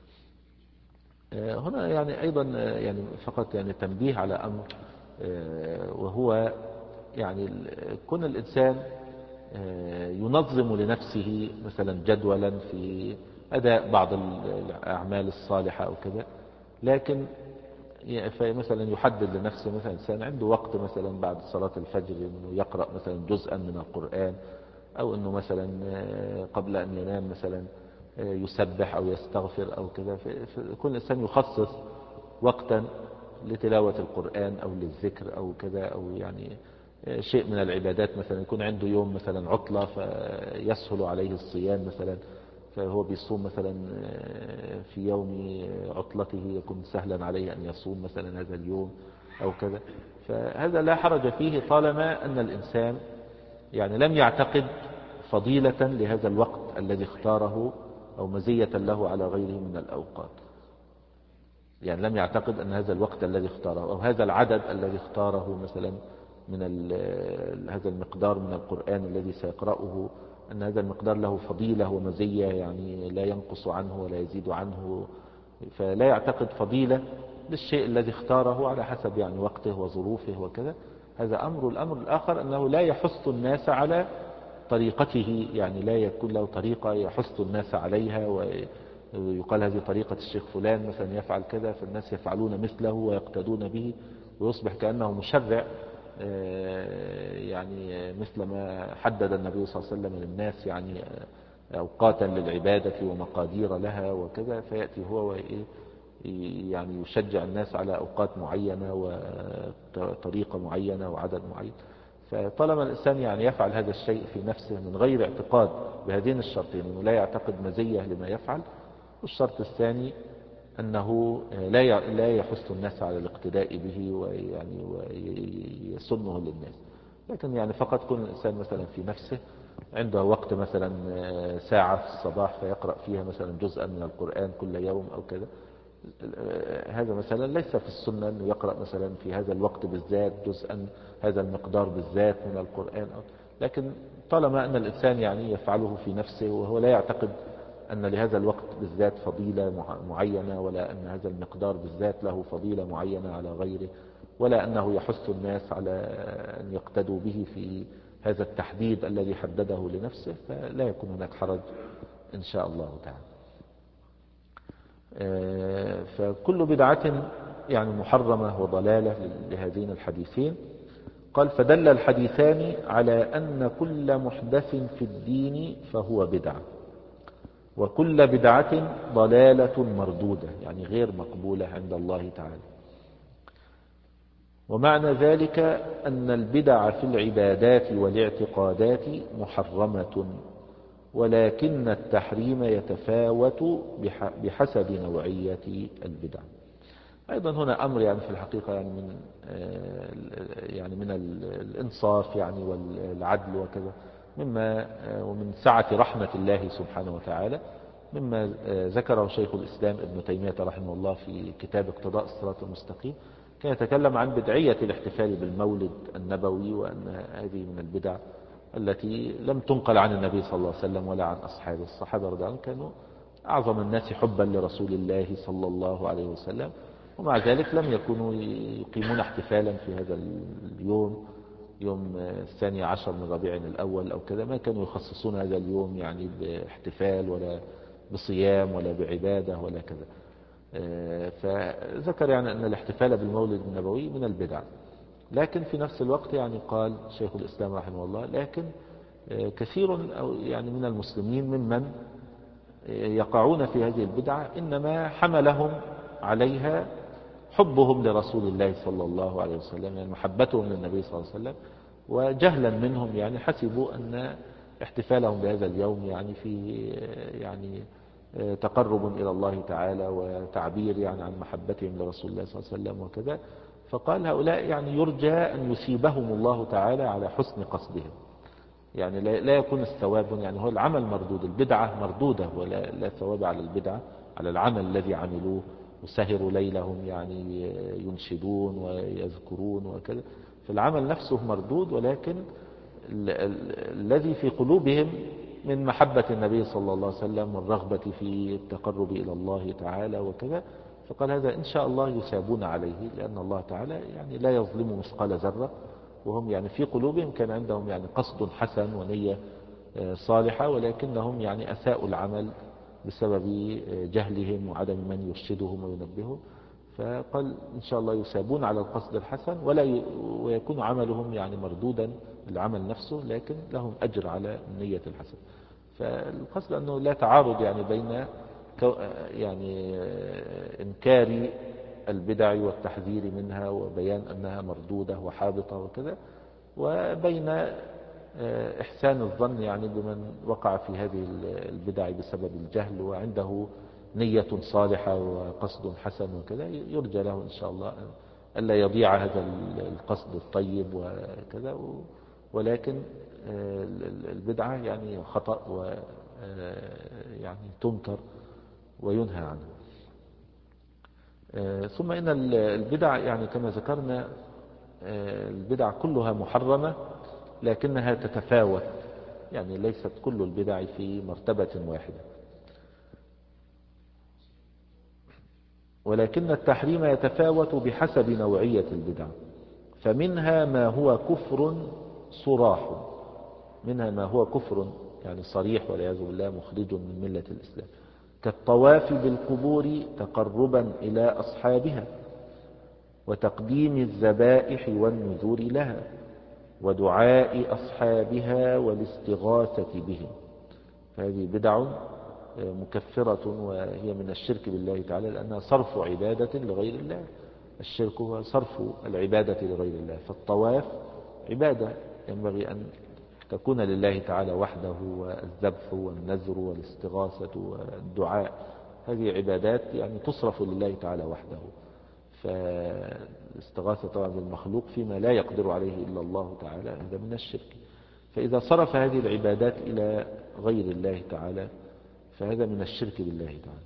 هنا يعني أيضا يعني فقط يعني تنبيه على أمر، وهو يعني كون الإنسان ينظم لنفسه مثلا جدولا في أداء بعض الأعمال الصالحة أو كذا، لكن مثلا يحدد لنفسه مثلا إنسان عنده وقت مثلا بعد صلاة الفجر أنه يقرأ مثلا جزءا من القرآن، أو أنه مثلا قبل أن ينام مثلا يسبح أو يستغفر أو كذا. فكل إنسان يخصص وقتا لتلاوة القرآن أو للذكر أو كذا، أو يعني شيء من العبادات، مثلا يكون عنده يوم مثلا عطلة فيسهل عليه الصيام مثلا، فهو بيصوم مثلا في يوم عطلته يكون سهلا عليه أن يصوم مثلا هذا اليوم أو كذا. فهذا لا حرج فيه طالما أن الإنسان يعني لم يعتقد فضيلة لهذا الوقت الذي اختاره أو مزية له على غيره من الأوقات. يعني لم يعتقد أن هذا الوقت الذي اختاره أو هذا العدد الذي اختاره مثلا من هذا المقدار من القرآن الذي سيقرأه أن هذا المقدار له فضيلة ومزية يعني لا ينقص عنه ولا يزيد عنه، فلا يعتقد فضيلة للشيء الذي اختاره على حسب يعني وقته وظروفه وكذا. هذا أمر. الأمر الآخر أنه لا يحث الناس على طريقته، يعني لا يكون له طريقة يحث الناس عليها ويقال هذه طريقة الشيخ فلان مثلا يفعل كذا فالناس يفعلون مثله ويقتدون به، ويصبح كأنه مشرع يعني مثل ما حدد النبي صلى الله عليه وسلم للناس يعني أوقاتا للعبادة ومقادير لها وكذا، فيأتي هو يعني يشجع الناس على أوقات معينة وطريقة معينة وعدد معين. فطالما الإنسان يعني يفعل هذا الشيء في نفسه من غير اعتقاد بهذين الشرطين، أنه لا يعتقد مزية لما يفعل، والشرط الثاني أنه لا لا يحث الناس على الاقتداء به ويعني ويسنه للناس، لكن يعني فقط كون الإنسان مثلا في نفسه عنده وقت مثلا ساعة في الصباح فيقرأ فيها مثلا جزءا من القرآن كل يوم أو كذا، هذا مثلا ليس في السنة أنه يقرأ مثلا في هذا الوقت بالذات جزءا هذا المقدار بالذات من القرآن، لكن طالما أن الإنسان يعني يفعله في نفسه وهو لا يعتقد أن لهذا الوقت بالذات فضيلة معينة، ولا أن هذا المقدار بالذات له فضيلة معينة على غيره، ولا أنه يحث الناس على أن يقتدوا به في هذا التحديد الذي حدده لنفسه، فلا يكون هناك حرج إن شاء الله تعالى. فكل بدعة يعني محرمة وضلالة لهذين الحديثين. قال فدل الحديثان على أن كل محدث في الدين فهو بدعة، وكل بدعة ضلالة مردودة يعني غير مقبولة عند الله تعالى. ومعنى ذلك أن البدع في العبادات والاعتقادات محرمة، ولكن التحريم يتفاوت بحسب نوعية البدع. أيضا هنا أمر يعني في الحقيقة يعني من يعني من الإنصاف يعني والعدل وكذا، مما ومن سعة رحمة الله سبحانه وتعالى، مما ذكره شيخ الإسلام ابن تيمية رحمه الله في كتاب اقتضاء الصراط المستقيم. كان يتكلم عن بدعية الاحتفال بالمولد النبوي، وأن هذه من البدع التي لم تنقل عن النبي صلى الله عليه وسلم ولا عن أصحابه. الصحابة رضي الله عنهم كانوا أعظم الناس حبا لرسول الله صلى الله عليه وسلم، ومع ذلك لم يكونوا يقيمون احتفالا في هذا اليوم، يوم الثاني عشر من ربيع الأول أو كذا. ما كانوا يخصصون هذا اليوم يعني باحتفال ولا بصيام ولا بعبادة ولا كذا. فذكر يعني أن الاحتفال بالمولد النبوي من البدع. لكن في نفس الوقت يعني قال شيخ الإسلام رحمه الله لكن كثير أو يعني من المسلمين ممن يقعون في هذه البدعة إنما حملهم عليها حبهم لرسول الله صلى الله عليه وسلم، يعني محبتهم للنبي صلى الله عليه وسلم، وجهلا منهم يعني حسبوا أن احتفالهم بهذا اليوم يعني في يعني تقرب إلى الله تعالى وتعبير يعني عن محبتهم لرسول الله صلى الله عليه وسلم وكذا. فقال هؤلاء يعني يرجى أن يثيبهم الله تعالى على حسن قصدهم، يعني لا يكون الثواب يعني هو العمل مردود، البدعة مردودة ولا لا ثواب على البدعة، على العمل الذي عملوه وسهروا ليلهم يعني ينشدون ويذكرون وكذا، فالعمل نفسه مردود، ولكن الذي في قلوبهم من محبة النبي صلى الله عليه وسلم والرغبة في التقرب إلى الله تعالى وكذا، فقال هذا إن شاء الله يثابون عليه، لأن الله تعالى يعني لا يظلم مثقال ذرة، وهم يعني في قلوبهم كان عندهم يعني قصد حسن ونية صالحة، ولكنهم يعني أساءوا العمل بسبب جهلهم وعدم من يرشدهم وينبههم. فقال إن شاء الله يثابون على القصد الحسن ولا ي... ويكون عملهم يعني مردودا العمل نفسه، لكن لهم أجر على النية الحسنة. فالقصد أنه لا تعارض يعني بين يعني إنكار البدع والتحذير منها وبيان أنها مردودة وحابطة وكذا، وبين إحسان الظن يعني بمن وقع في هذه البدع بسبب الجهل وعنده نية صالحة وقصد حسن وكذا، يرجى له إن شاء الله ألا يضيع هذا القصد الطيب وكذا، ولكن البدعة يعني خطأ ويعني تنكر وينهى عنه. ثم إن البدع يعني كما ذكرنا البدع كلها محرمة، لكنها تتفاوت، يعني ليست كل البدع في مرتبة واحدة، ولكن التحريم يتفاوت بحسب نوعية البدع. فمنها ما هو كفر صراح، منها ما هو كفر يعني صريح والعياذ بالله مخرج من ملة الإسلام، كالطواف بالقبور تقربا إلى أصحابها، وتقديم الذبائح والنذور لها، ودعاء أصحابها والاستغاثة بهم. فهذه بدع مكفرة وهي من الشرك بالله تعالى، لأنها صرف عبادة لغير الله. الشرك هو صرف العبادة لغير الله، فالطواف عبادة ينبغي أن تكون لله تعالى وحده، والذبح والنذر والاستغاثة والدعاء هذه عبادات يعني تصرف لله تعالى وحده. فالاستغاثة طبعا بالمخلوق فيما لا يقدر عليه إلا الله تعالى هذا من الشرك. فإذا صرف هذه العبادات إلى غير الله تعالى فهذا من الشرك بالله تعالى.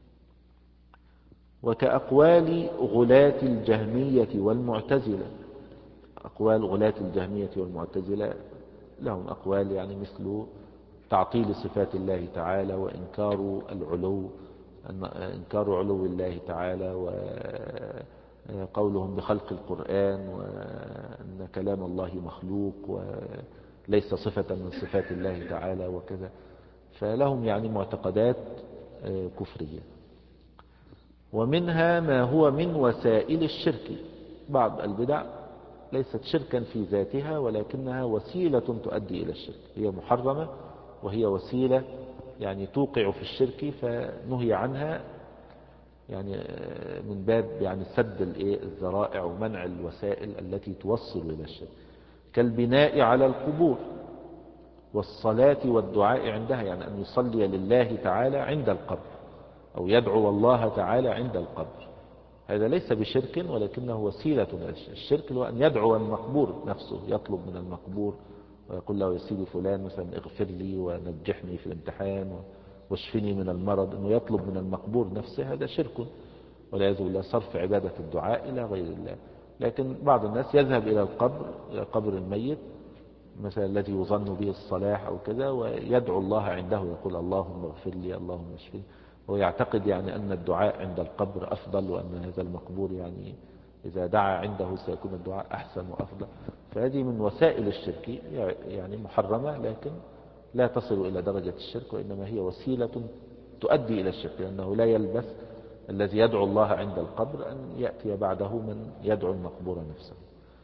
وكأقوال غلاة الجهمية والمعتزلة، أقوال غلاة الجهمية والمعتزلة لهم أقوال يعني مثل تعطيل صفات الله تعالى وإنكار العلو، إنكار علو الله تعالى، وقولهم بخلق القرآن وأن كلام الله مخلوق وليس صفة من صفات الله تعالى وكذا. فلهم يعني معتقدات كفرية. ومنها ما هو من وسائل الشرك. بعض البدع ليست شركا في ذاتها ولكنها وسيلة تؤدي إلى الشرك، هي محرمة وهي وسيلة يعني توقع في الشرك فنهي عنها، يعني من باب يعني سد الذرائع ومنع الوسائل التي توصل إلى الشرك، كالبناء على القبور والصلاة والدعاء عندها، يعني أن يصلي لله تعالى عند القبر أو يدعو الله تعالى عند القبر. هذا ليس بشرك ولكنه وسيلة. الشرك هو أن يدعو المقبور نفسه، يطلب من المقبور ويقول له يا سيدي فلان مثلا اغفر لي ونجحني في الامتحان واشفني من المرض، أنه يطلب من المقبور نفسه، هذا شرك والعياذ بالله، صرف عبادة الدعاء إلى غير الله. لكن بعض الناس يذهب إلى القبر، إلى قبر الميت مثلا الذي يظن به الصلاح أو كذا، ويدعو الله عنده، يقول اللهم اغفر لي اللهم اشفني، ويعتقد يعني أن الدعاء عند القبر أفضل، وأن هذا المقبور يعني إذا دعا عنده سيكون الدعاء أحسن وأفضل. فهذه من وسائل الشرك، يعني محرمة لكن لا تصل إلى درجة الشرك، وإنما هي وسيلة تؤدي إلى الشرك، لأنه لا يلبس الذي يدعو الله عند القبر أن يأتي بعده من يدعو المقبور نفسه.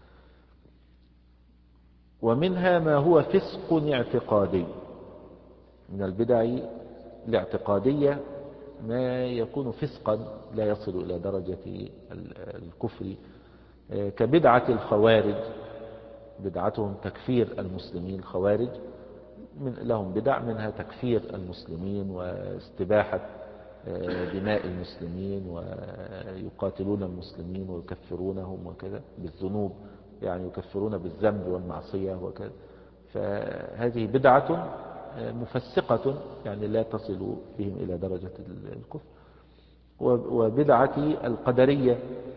ومنها ما هو فسق اعتقادي. من البدع الاعتقادية ما يكون فسقا لا يصل إلى درجة الكفر، كبدعة الخوارج. بدعتهم تكفير المسلمين. الخوارج من لهم بدع منها تكفير المسلمين واستباحة دماء المسلمين، ويقاتلون المسلمين ويكفرونهم وكذا بالذنوب، يعني يكفرون بالذنب والمعصية وكذا. فهذه بدعة مفسقة يعني لا تصل بهم إلى درجة الكفر. وبدعة القدرية.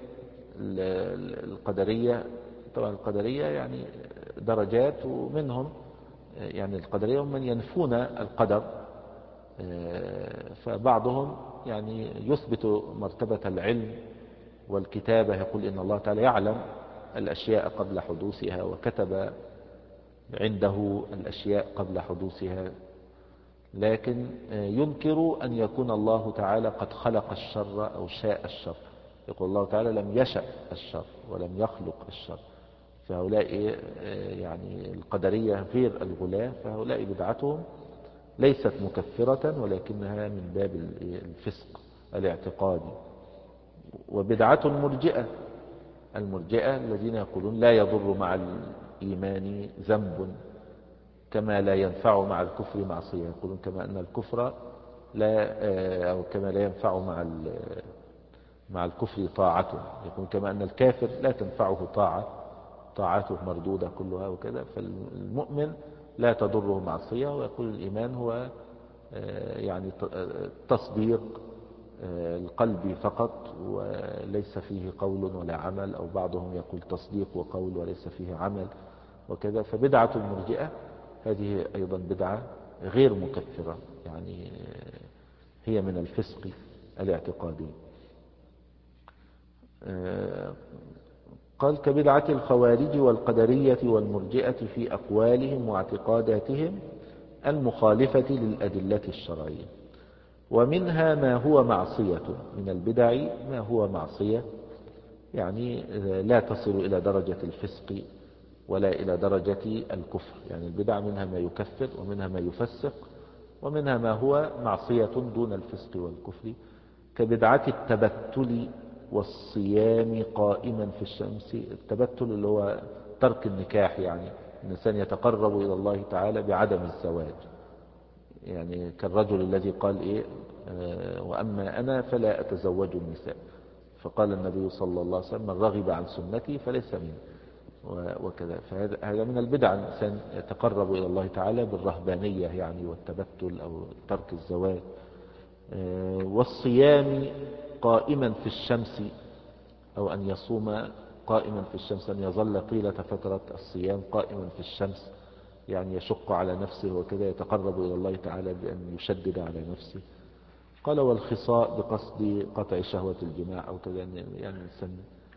القدرية طبعا القدرية يعني درجات، ومنهم يعني القدرية هم من ينفون القدر، فبعضهم يعني يثبت مرتبة العلم والكتابة، يقول إن الله تعالى يعلم الأشياء قبل حدوثها وكتب عنده الأشياء قبل حدوثها، لكن ينكر أن يكون الله تعالى قد خلق الشر أو شاء الشر. يقول الله تعالى لم يشأ الشر ولم يخلق الشر. فهؤلاء يعني القدرية غير الغلاة، فهؤلاء بدعتهم ليست مكفرة ولكنها من باب الفسق الاعتقادي. وبدعة المرجئة. المرجئة الذين يقولون لا يضر مع الإيمان ذنب كما لا ينفع مع الكفر معصية. يقولون كما أن الكفر لا أو كما لا ينفع مع مع الكفر طاعته، يقول كما أن الكافر لا تنفعه طاعة، طاعته مردودة كلها وكذا. فالمؤمن لا تضره معصية، ويقول الإيمان هو يعني تصديق القلب فقط وليس فيه قول ولا عمل، أو بعضهم يقول تصديق وقول وليس فيه عمل وكذا. فبدعة المرجئة هذه أيضا بدعة غير مكفرة، يعني هي من الفسق الاعتقادي. قال كبدعة الخوارج والقدرية والمرجئة في أقوالهم واعتقاداتهم المخالفة للأدلة الشرعية. ومنها ما هو معصية. من البدع ما هو معصية، يعني لا تصل إلى درجة الفسق ولا إلى درجة الكفر. يعني البدع منها ما يكفر ومنها ما يفسق ومنها ما هو معصية دون الفسق والكفر، كبدعة التبتل والصيام قائما في الشمس. التبتل اللي هو ترك النكاح، يعني الإنسان يتقرب إلى الله تعالى بعدم الزواج، يعني كالرجل الذي قال إيه آه وأما أنا فلا أتزوج النساء، فقال النبي صلى الله عليه وسلم من رغب عن سنتي فليس مني وكذا. فهذا من البدع، الإنسان يتقرب إلى الله تعالى بالرهبانية يعني والتبتل أو ترك الزواج. آه والصيام قائما في الشمس، أو أن يصوم قائما في الشمس، أن يظل طيلة فترة الصيام قائما في الشمس، يعني يشق على نفسه وكذا يتقرب إلى الله تعالى بأن يشدد على نفسه. قال والخصاء بقصد قطع شهوة الجماع أو كذا، يعني الإنسان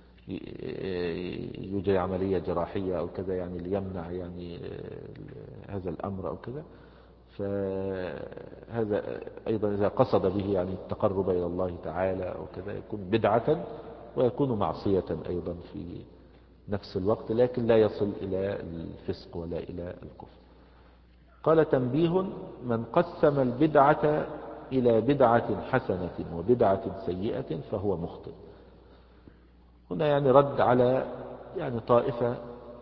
يجري عملية جراحية أو كذا يعني ليمنع يعني هذا الأمر أو كذا، فهذا أيضا إذا قصد به يعني التقرب إلى الله تعالى أو كذا يكون بدعة ويكون معصية أيضا في نفس الوقت، لكن لا يصل إلى الفسق ولا إلى الكفر. قال تنبيه: من قسم البدعة إلى بدعة حسنة وبدعة سيئة فهو مخطئ. هنا يعني رد على يعني طائفة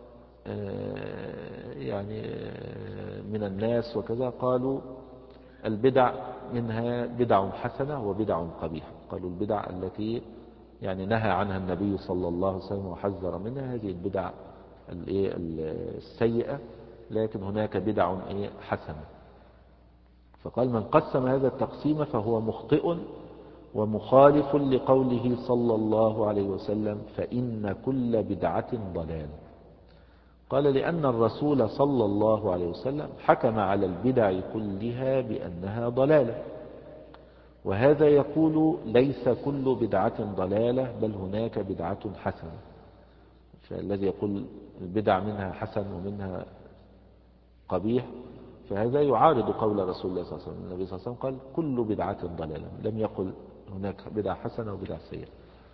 يعني من الناس وكذا، قالوا البدع منها بدع حسنة وبدع قبيحة. قالوا البدع التي يعني نهى عنها النبي صلى الله عليه وسلم وحذر منها هذه البدع السيئة، لكن هناك بدع حسنة. فقال من قسم هذا التقسيم فهو مخطئ ومخالف لقوله صلى الله عليه وسلم: فإن كل بدعة ضلال. قال لأن الرسول صلى الله عليه وسلم حكم على البدع كلها بأنها ضلالة، وهذا يقول ليس كل بدعة ضلالة بل هناك بدعة حسنة. فالذي يقول البدع منها حسن ومنها قبيح فهذا يعارض قول رسول الله صلى الله عليه وسلم. النبي صلى الله عليه وسلم قال كل بدعة ضلالة، لم يقل هناك بدعة حسنة وبدعة سيئة.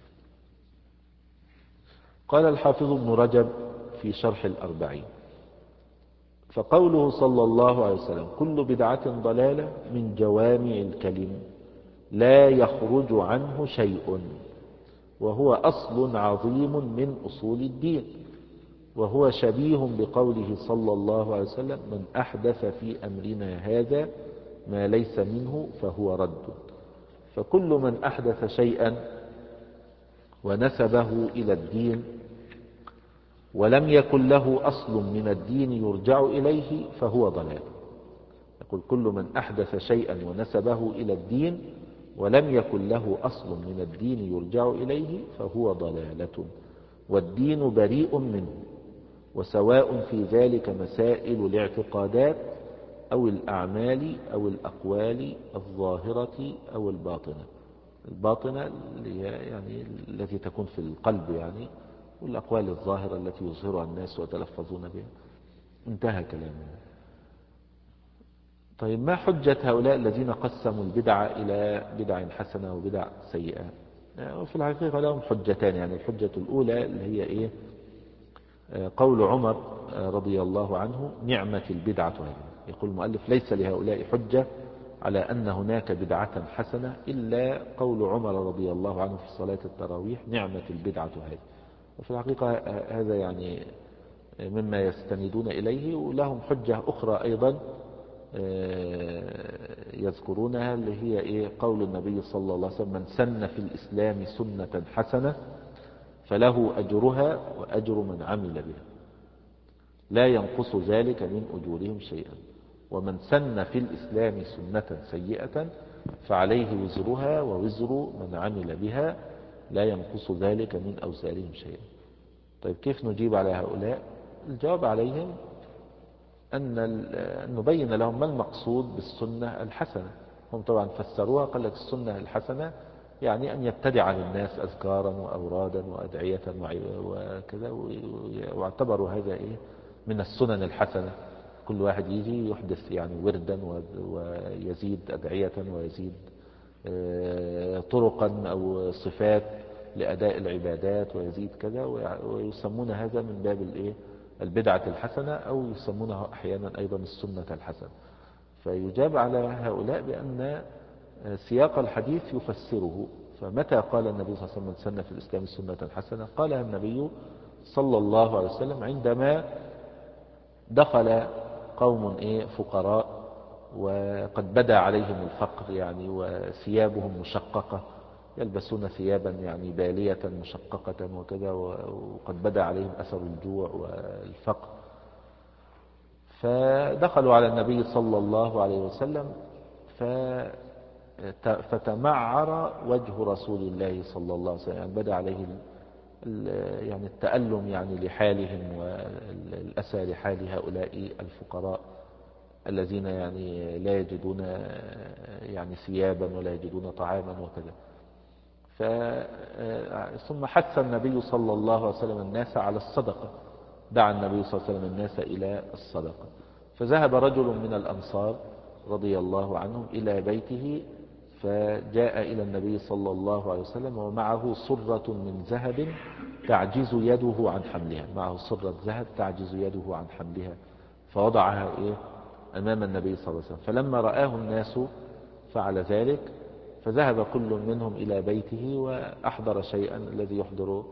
قال الحافظ ابن رجب في شرح الأربعين: فقوله صلى الله عليه وسلم كل بدعة ضلالة من جوامع الكلم لا يخرج عنه شيء، وهو أصل عظيم من أصول الدين، وهو شبيه بقوله صلى الله عليه وسلم: من أحدث في أمرنا هذا ما ليس منه فهو رد. فكل من أحدث شيئا ونسبه إلى الدين ولم يكن له أصل من الدين يرجع إليه فهو ضلال. يقول كل من أحدث شيئا ونسبه إلى الدين ولم يكن له أصل من الدين يرجع إليه فهو ضلالة، والدين بريء منه، وسواء في ذلك مسائل الاعتقادات أو الأعمال أو الأقوال الظاهرة أو الباطنة. الباطنة اللي هي يعني التي تكون في القلب يعني، والأقوال الظاهرة التي يظهرها الناس ويتلفظون بها. انتهى كلامه. طيب ما حجة هؤلاء الذين قسموا البدع إلى بدع حسنة وبدع سيئة؟ وفي الحقيقة لهم حجتان. يعني الحجة الأولى اللي هي إيه؟ قول عمر رضي الله عنه: نعمة البدعة هذه. يقول المؤلف ليس لهؤلاء حجة على أن هناك بدعة حسنة إلا قول عمر رضي الله عنه في صلاة التراويح: نعمة البدعة هذه. وفي الحقيقة هذا يعني مما يستندون إليه. ولهم حجة أخرى أيضا يذكرونها اللي هي إيه؟ قول النبي صلى الله عليه وسلم: من سن في الإسلام سنة حسنة فله أجرها وأجر من عمل بها لا ينقص ذلك من أجورهم شيئا، ومن سن في الإسلام سنة سيئة فعليه وزرها ووزر من عمل بها لا ينقص ذلك من أوزارهم شيئا. طيب كيف نجيب على هؤلاء؟ الجواب عليهم أن نبين لهم ما المقصود بالسنة الحسنة. هم طبعا فسروها، قال لك السنة الحسنة يعني أن يبتدع للناس أذكارا وأورادا وأدعية وكذا، واعتبروا هذا إيه؟ من السنن الحسنة. كل واحد يجي يحدث يعني وردا ويزيد أدعية ويزيد طرقا أو صفات لأداء العبادات ويزيد كذا، ويسمون هذا من باب الإيه؟ البدعة الحسنة، أو يسمونها أحيانا أيضا السنة الحسنة. فيجاب على هؤلاء بأن سياق الحديث يفسره. فمتى قال النبي صلى الله عليه وسلم: من سن في الإسلام سنة حسنة؟ قالها النبي صلى الله عليه وسلم عندما دخل قوم إيه فقراء وقد بدا عليهم الفقر يعني، وثيابهم مشققة، يلبسون ثيابا يعني بالية مشققة وكذا، وقد بدا عليهم أثر الجوع والفقر. فدخلوا على النبي صلى الله عليه وسلم فتمعر وجه رسول الله صلى الله عليه وسلم، يعني بدا عليه يعني التألم يعني لحالهم والأسى لحال هؤلاء الفقراء الذين يعني لا يجدون يعني ثيابا ولا يجدون طعاما وكذا. ف ثم حث النبي صلى الله عليه وسلم الناس على الصدقة، دعا النبي صلى الله عليه وسلم الناس إلى الصدقة. فذهب رجل من الأنصار رضي الله عنهم إلى بيته، فجاء إلى النبي صلى الله عليه وسلم ومعه صرة من ذهب تعجز يده عن حملها، معه صرة ذهب تعجز يده عن حملها، فوضعها إيه أمام النبي صلى الله عليه وسلم. فلما رآه الناس فعل ذلك، فذهب كل منهم إلى بيته وأحضر شيئا، الذي يحضر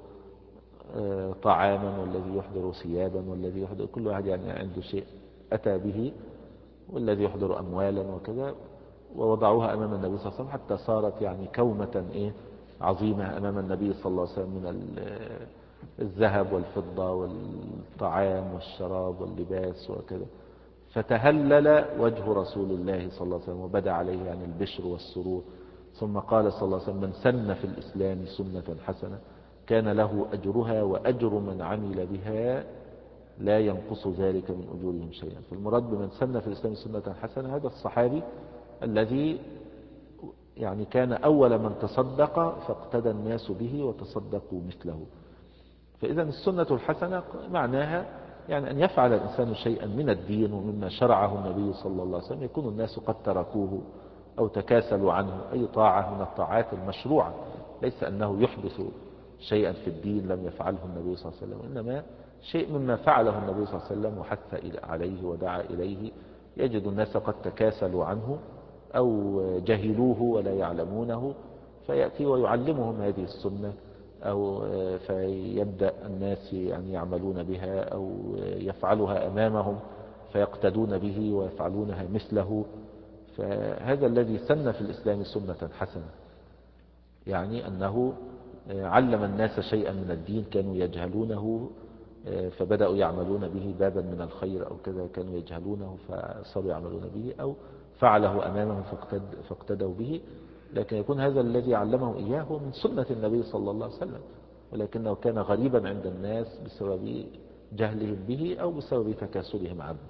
طعاما والذي يحضر ثيابا والذي يحضر، كل واحد يعني عنده شيء أتى به، والذي يحضر أموالا وكذا، ووضعوها أمام النبي صلى الله عليه وسلم حتى صارت يعني كومة إيه عظيمة أمام النبي صلى الله عليه وسلم من الذهب والفضة والطعام والشراب واللباس وكذا. فتهلل وجه رسول الله صلى الله عليه وسلم وبدأ عليه يعني البشر والسرور، ثم قال صلى الله عليه وسلم: من سن في الإسلام سنة حسنة كان له أجرها وأجر من عمل بها لا ينقص ذلك من أجورهم شيئا. فالمراد بمن سن في الإسلام سنة حسنة هذا الصحابي الذي يعني كان أول من تصدق فاقتدى الناس به وتصدقوا مثله. فإذا السنة الحسنة معناها يعني أن يفعل الإنسان شيئا من الدين ومما شرعه النبي صلى الله عليه وسلم يكون الناس قد تركوه أو تكاسلوا عنه، أي طاعة من الطاعات المشروعة، ليس أنه يحدث شيئا في الدين لم يفعله النبي صلى الله عليه وسلم، إنما شيء مما فعله النبي صلى الله عليه وسلم وحث عليه ودعا إليه يجد الناس قد تكاسلوا عنه أو جهلوه ولا يعلمونه، فيأتي ويعلمهم هذه السنة، أو فيبدأ الناس يعني يعملون بها أو يفعلها أمامهم فيقتدون به ويفعلونها مثله. فهذا الذي سن في الإسلام سنة حسنة، يعني أنه علم الناس شيئا من الدين كانوا يجهلونه فبدأوا يعملون به، بابا من الخير أو كذا كانوا يجهلونه فصاروا يعملون به، أو فعله أمامهم فاقتدوا به. لكن يكون هذا الذي علمهم إياه من سنة النبي صلى الله عليه وسلم، ولكنه كان غريبا عند الناس بسبب جهلهم به أو بسبب تكاسلهم عنه.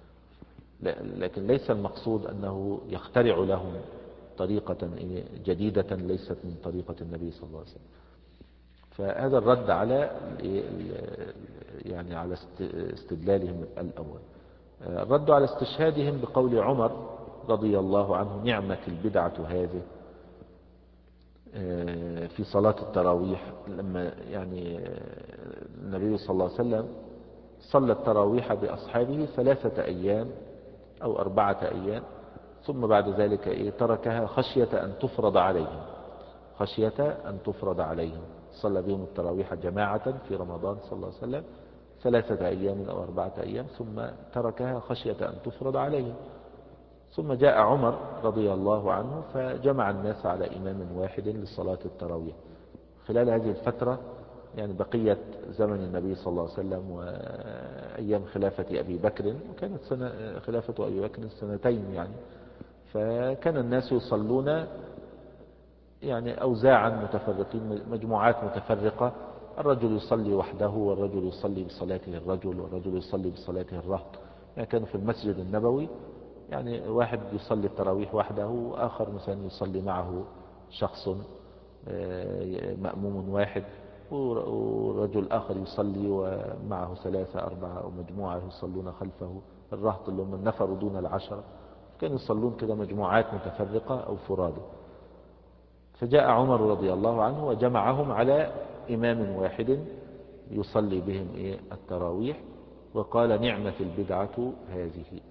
لكن ليس المقصود أنه يخترع لهم طريقة جديدة ليست من طريقة النبي صلى الله عليه وسلم. فهذا الرد على يعني على استدلالهم الأول. الرد على استشهادهم بقول عمر رضي الله عنه: نعمة البدعة هذه، في صلاة التراويح، لما يعني النبي صلى الله عليه وسلم صلى التراويح بأصحابه ثلاثة أيام أو أربعة أيام، ثم بعد ذلك إيه تركها خشية أن تفرض عليهم، خشية أن تفرض عليهم. صلى بهم التراويح جماعة في رمضان صلى الله عليه وسلم ثلاثة أيام أو أربعة أيام، ثم تركها خشية أن تفرض عليهم. ثم جاء عمر رضي الله عنه فجمع الناس على إمام واحد لصلاة التراويح. خلال هذه الفترة يعني بقية زمن النبي صلى الله عليه وسلم وأيام خلافة أبي بكر، وكانت سنة خلافة أبي بكر سنتين يعني، فكان الناس يصلون يعني أوزاعا متفرقين، مجموعات متفرقة، الرجل يصلي وحده والرجل يصلي بصلاته الرجل والرجل يصلي بصلاته الرهط. يعني كانوا في المسجد النبوي يعني واحد يصلي التراويح وحده وآخر مثلا يصلي معه شخص مأموم واحد، ورجل آخر يصلي ومعه ثلاثة أربعة أو مجموعة يصلون خلفه، الرهط اللي هم النفر دون العشرة، كانوا يصلون كده مجموعات متفرقة أو فرادة. فجاء عمر رضي الله عنه وجمعهم على إمام واحد يصلي بهم إيه التراويح، وقال: نعمة البدعة هذه.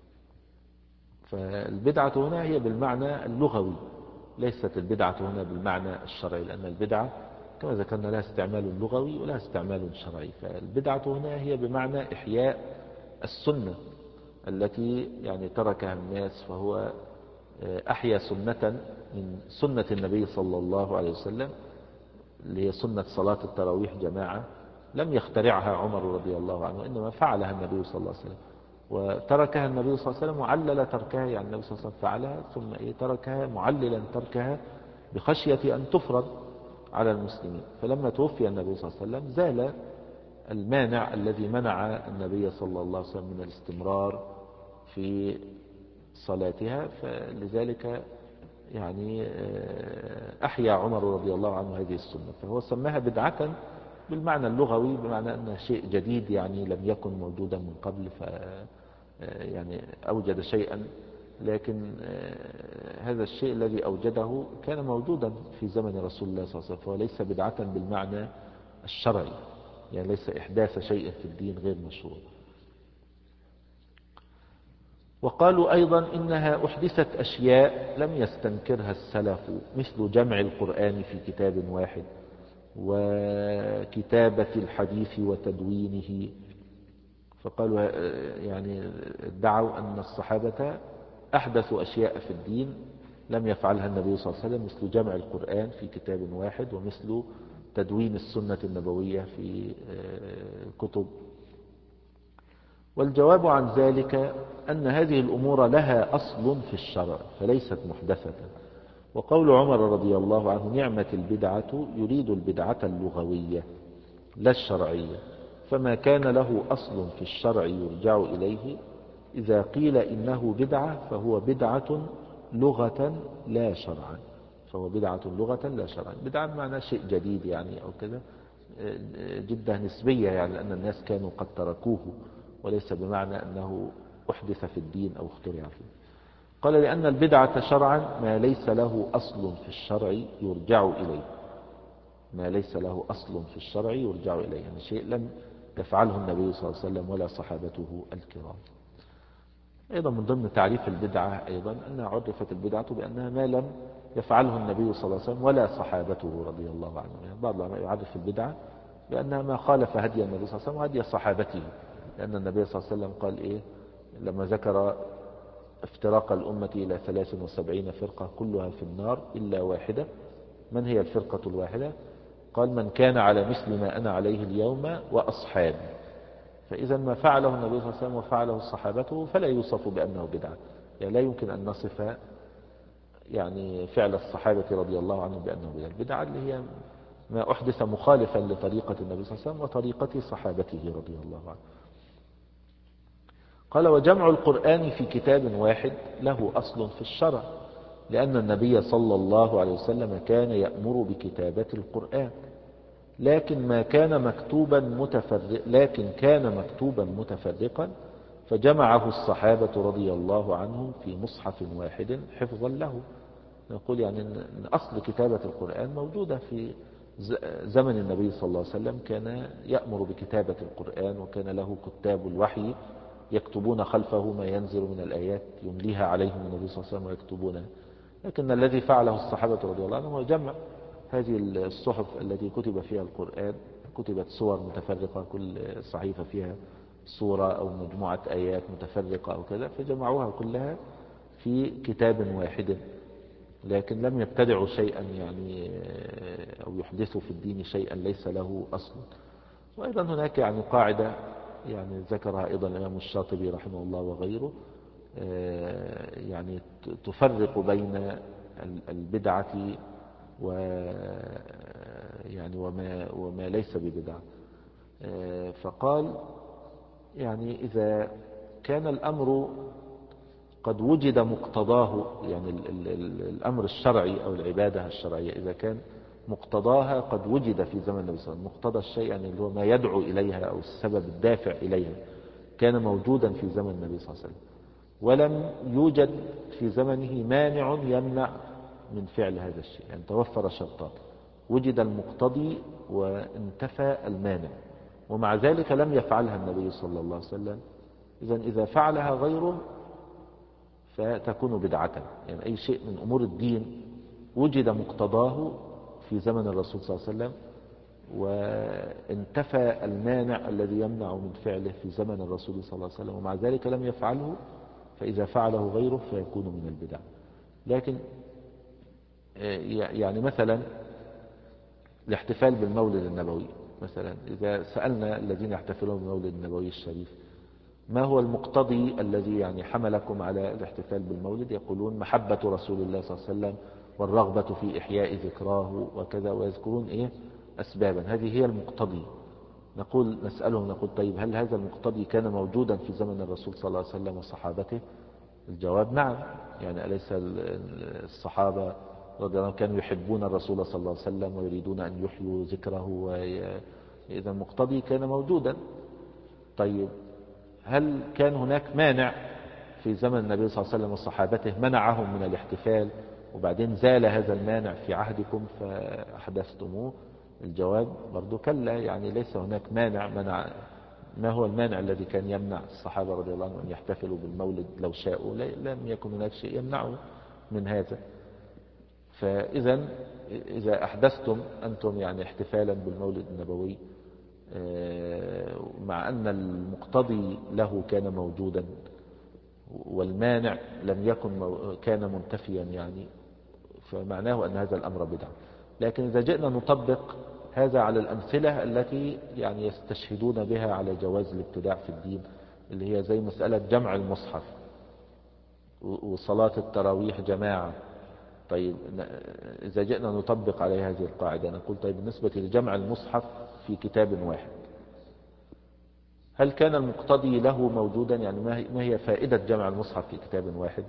فالبدعة هنا هي بالمعنى اللغوي، ليست البدعة هنا بالمعنى الشرعي، لأن البدعة كما ذكرنا لها استعمال لغوي ولها استعمال شرعي. فالبدعة هنا هي بمعنى إحياء السنة التي يعني تركها الناس، فهو أحيا سنة من سنة النبي صلى الله عليه وسلم اللي هي سنة صلاة التراويح جماعة، لم يخترعها عمر رضي الله عنه، إنما فعلها النبي صلى الله عليه وسلم، وتركها النبي صلى الله عليه وسلم وعلل تركها، يعني النبي صلى الله عليه وسلم فعلها ثم إيه تركها معللا تركها بخشية أن تفرض على المسلمين. فلما توفي النبي صلى الله عليه وسلم زال المانع الذي منع النبي صلى الله عليه وسلم من الاستمرار في صلاتها، فلذلك يعني أحيا عمر رضي الله عنه هذه السنة، فهو سماها بدعة بالمعنى اللغوي، بمعنى أنه شيء جديد يعني لم يكن موجودا من قبل، ف يعني أوجد شيئا، لكن هذا الشيء الذي أوجده كان موجودا في زمن رسول الله صلى الله عليه وسلم، فهو ليس بدعة بالمعنى الشرعي، يعني ليس إحداث شيء في الدين غير مشروع. وقالوا أيضا إنها أحدثت أشياء لم يستنكرها السلف، مثل جمع القرآن في كتاب واحد، وكتابة الحديث وتدوينه. فقالوا يعني ادعوا أن الصحابة أحدثوا أشياء في الدين لم يفعلها النبي صلى الله عليه وسلم، مثل جمع القرآن في كتاب واحد، ومثل تدوين السنة النبوية في كتب. والجواب عن ذلك أن هذه الأمور لها أصل في الشرع فليست محدثة. وقول عمر رضي الله عنه نعمة البدعة يريد البدعة اللغوية لا الشرعية، فما كان له أصل في الشرع يرجع إليه، إذا قيل إنه بدعة فهو بدعة لغة لا شرعا، فهو بدعة لغة لا شرعا. بدعة بمعنى شيء جديد يعني أو كذا، جدا نسبية، يعني لأن الناس كانوا قد تركوه، وليس بمعنى أنه أحدث في الدين أو اخترع فيه. قال لأن البدعة شرعا ما ليس له أصل في الشرع يرجع إليه، ما ليس له أصل في الشرع يرجع إليه، يعني شيء لم يفعله النبي صلى الله عليه وسلم ولا صحابته الكرام. أيضا من ضمن تعريف البدعة أيضا أنها عرفت البدعة بأنها ما لم يفعله النبي صلى الله عليه وسلم ولا صحابته رضي الله عنهم. يعني بعض العلماء يعرف البدعة بأنها ما خالف هدي النبي صلى الله عليه وسلم وهدي صحابته، لأن النبي صلى الله عليه وسلم قال إيه لما ذكر افتراق الأمة إلى ثلاث وسبعين فرقة كلها في النار إلا واحدة، من هي الفرقة الواحدة؟ قال من كان على مثل ما أنا عليه اليوم وأصحابي. فإذا ما فعله النبي صلى الله عليه وسلم وفعله صحابته فلا يوصف بأنه بدعة، يعني لا يمكن أن نصف يعني فعل الصحابة رضي الله عنهم بأنه بدعة. البدعة اللي هي ما أحدث مخالفا لطريقة النبي صلى الله عليه وسلم وطريقة صحابته رضي الله عنهم. قال وجمع القرآن في كتاب واحد له أصل في الشرع، لأن النبي صلى الله عليه وسلم كان يأمر بكتابة القرآن، لكن ما كان مكتوبا متفرق لكن كان مكتوبا متفرقا فجمعه الصحابة رضي الله عنهم في مصحف واحد حفظا له. نقول يعني أن أصل كتابة القرآن موجودة في زمن النبي صلى الله عليه وسلم، كان يأمر بكتابة القرآن وكان له كتاب الوحي يكتبون خلفه ما ينزل من الآيات يمليها عليهم النبي صلى الله عليه وسلم ويكتبونها. لكن الذي فعله الصحابة رضي الله عنهم هو جمع هذه الصحف التي كتب فيها القرآن، كتبت صور متفرقة كل صحيفة فيها صورة أو مجموعة آيات متفرقة أو كذا، فجمعوها كلها في كتاب واحد، لكن لم يبتدعوا شيئا يعني أو يحدثوا في الدين شيئا ليس له أصل. وأيضا هناك يعني قاعدة يعني ذكرها أيضا الإمام الشاطبي رحمه الله وغيره، يعني تفرق بين البدعة و يعني وما وما ليس ببدعة. فقال يعني إذا كان الأمر قد وجد مقتضاه، يعني ال ال ال الأمر الشرعي أو العبادة الشرعية إذا كان مقتضاها قد وجد في زمن النبي صلى الله عليه وسلم، مقتضى الشيء يعني اللي هو ما يدعو إليها أو السبب الدافع إليها كان موجودا في زمن النبي صلى الله عليه وسلم، ولم يوجد في زمنه مانع يمنع من فعل هذا الشيء، يعني توفر شرطان، وجد المقتضي وانتفى المانع، ومع ذلك لم يفعلها النبي صلى الله عليه وسلم. إذا إذا فعلها غيره فتكون بدعة. يعني أي شيء من أمور الدين وجد مقتضاه في زمن الرسول صلى الله عليه وسلم وانتفى المانع الذي يمنع من فعله في زمن الرسول صلى الله عليه وسلم ومع ذلك لم يفعله، فإذا فعله غيره فيكون من البدع. لكن يعني مثلا الاحتفال بالمولد النبوي، مثلا إذا سألنا الذين يحتفلون بالمولد النبوي الشريف ما هو المقتضي الذي يعني حملكم على الاحتفال بالمولد، يقولون محبة رسول الله صلى الله عليه وسلم والرغبة في إحياء ذكراه وكذا، ويذكرون إيه أسبابا. هذه هي المقتضي. نقول نسألهم نقول طيب هل هذا المقتضي كان موجودا في زمن الرسول صلى الله عليه وسلم وصحابته؟ الجواب نعم. يعني أليس الصحابة رضي الله عنهم كانوا يحبون الرسول صلى الله عليه وسلم ويريدون أن يحيوا ذكره، وإذا المقتضي كان موجودا. طيب هل كان هناك مانع في زمن النبي صلى الله عليه وسلم وصحابته منعهم من الاحتفال وبعدين زال هذا المانع في عهدكم فأحدثتموه؟ الجواب برضو كلا. يعني ليس هناك مانع منع. ما هو المانع الذي كان يمنع الصحابة رضي الله عنهم أن يحتفلوا بالمولد لو شاءوا؟ لم يكن هناك شيء يمنعه من هذا. فإذا إذا أحدثتم أنتم يعني احتفالا بالمولد النبوي مع أن المقتضي له كان موجودا والمانع لم يكن كان منتفيا، يعني فمعناه أن هذا الأمر بدعة. لكن إذا جئنا نطبق هذا على الأمثلة التي يعني يستشهدون بها على جواز الابتداع في الدين، اللي هي زي مسألة جمع المصحف وصلاة التراويح جماعة. طيب إذا جئنا نطبق عليه هذه القاعدة نقول طيب بالنسبة لجمع المصحف في كتاب واحد، هل كان المقتضي له موجودا؟ يعني ما هي فائدة جمع المصحف في كتاب واحد؟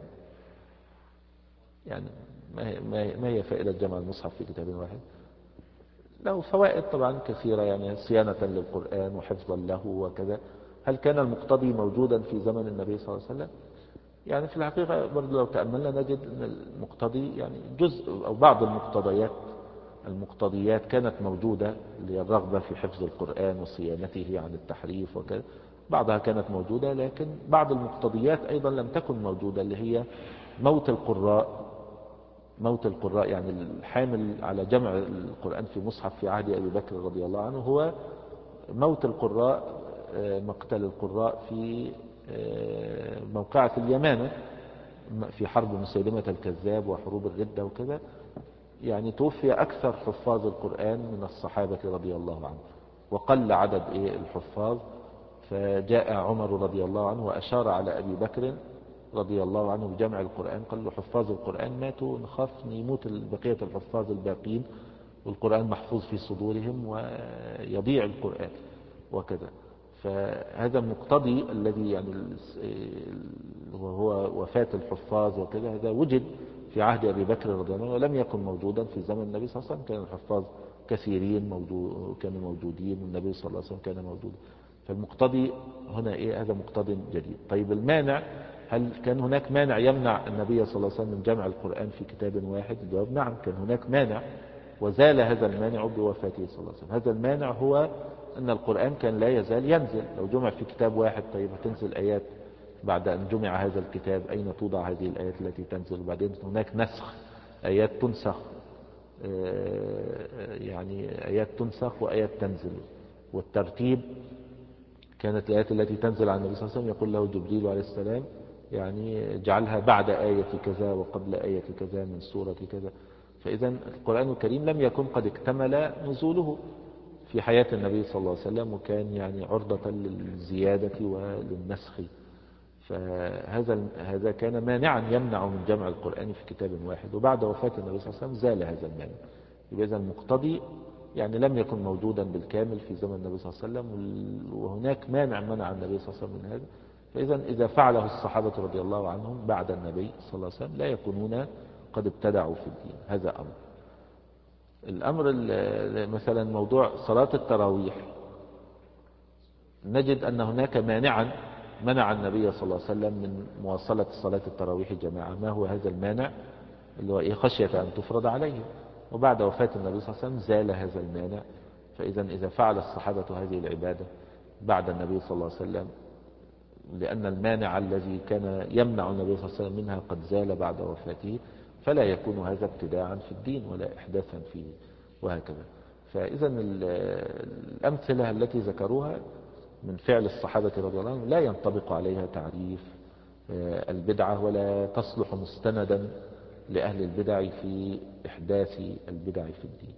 يعني ما هي فائدة جمع المصحف في كتاب واحد؟ له فوائد طبعا كثيرة، يعني صيانة للقرآن وحفظا له وكذا. هل كان المقتضي موجودا في زمن النبي صلى الله عليه وسلم؟ يعني في الحقيقة برضو لو تأملنا نجد أن المقتضي يعني جزء أو بعض المقتضيات المقتضيات كانت موجودة، للرغبة في حفظ القرآن وصيانته عن التحريف وكذا، بعضها كانت موجودة. لكن بعض المقتضيات أيضا لم تكن موجودة، اللي هي موت القراء. موت القراء يعني الحامل على جمع القرآن في مصحف في عهد أبي بكر رضي الله عنه هو موت القراء، مقتل القراء في موقعة اليمامة في حرب مسيلمة الكذاب وحروب الردة وكذا. يعني توفي أكثر حفاظ القرآن من الصحابة رضي الله عنه، وقل عدد إيه الحفاظ. فجاء عمر رضي الله عنه وأشار على أبي بكر رضي الله عنه بجمع القرآن، قال له حفاظ القرآن ماتوا، نخاف أن يموت بقية الحفاظ الباقين والقرآن محفوظ في صدورهم ويضيع القرآن وكذا. فهذا المقتضي الذي يعني وهو وفاة الحفاظ وكذا، هذا وجد في عهد أبي بكر رضي الله عنه ولم يكن موجودا في زمن النبي صلى الله عليه وسلم. كان الحفاظ كثيرين موجود كانوا موجودين والنبي صلى الله عليه وسلم كان موجود. فالمقتضي هنا إيه؟ هذا مقتضي جديد. طيب المانع، هل كان هناك مانع يمنع النبي صلى الله عليه وسلم من جمع القرآن في كتاب واحد؟ الجواب نعم، كان هناك مانع وزال هذا المانع بوفاته صلى الله عليه وسلم. هذا المانع هو أن القرآن كان لا يزال ينزل. لو جمع في كتاب واحد طيب هتنزل آيات بعد أن جمع هذا الكتاب، أين توضع هذه الآيات التي تنزل؟ وبعدين هناك نسخ، آيات تنسخ، يعني آيات تنسخ وآيات تنزل. والترتيب كانت الآيات التي تنزل على النبي صلى الله عليه وسلم يقول له جبريل عليه السلام يعني اجعلها بعد آية كذا وقبل آية كذا من سورة كذا. فإذا القرآن الكريم لم يكن قد اكتمل نزوله في حياة النبي صلى الله عليه وسلم، وكان يعني عرضة للزيادة وللنسخ. فهذا هذا كان مانعا يمنع من جمع القرآن في كتاب واحد. وبعد وفاة النبي صلى الله عليه وسلم زال هذا المانع. إذا المقتضي يعني لم يكن موجودا بالكامل في زمن النبي صلى الله عليه وسلم، وهناك مانع منع النبي صلى الله عليه وسلم من هذا. فإذا إذا فعله الصحابة رضي الله عنهم بعد النبي صلى الله عليه وسلم لا يكونون قد ابتدعوا في الدين. هذا أمر. الأمر مثلا موضوع صلاة التراويح، نجد أن هناك مانعا منع النبي صلى الله عليه وسلم من مواصلة صلاة التراويح جماعة. ما هو هذا المانع؟ اللي هو إيه؟ خشية أن تفرض عليه. وبعد وفاة النبي صلى الله عليه وسلم زال هذا المانع. فإذا إذا فعل الصحابة هذه العبادة بعد النبي صلى الله عليه وسلم، لأن المانع الذي كان يمنع النبي صلى الله عليه وسلم منها قد زال بعد وفاته، فلا يكون هذا ابتداعا في الدين ولا إحداثا فيه وهكذا. فإذا الأمثلة التي ذكروها من فعل الصحابة رضي الله عنهم لا ينطبق عليها تعريف البدعة، ولا تصلح مستندا لأهل البدع في إحداث البدع في الدين.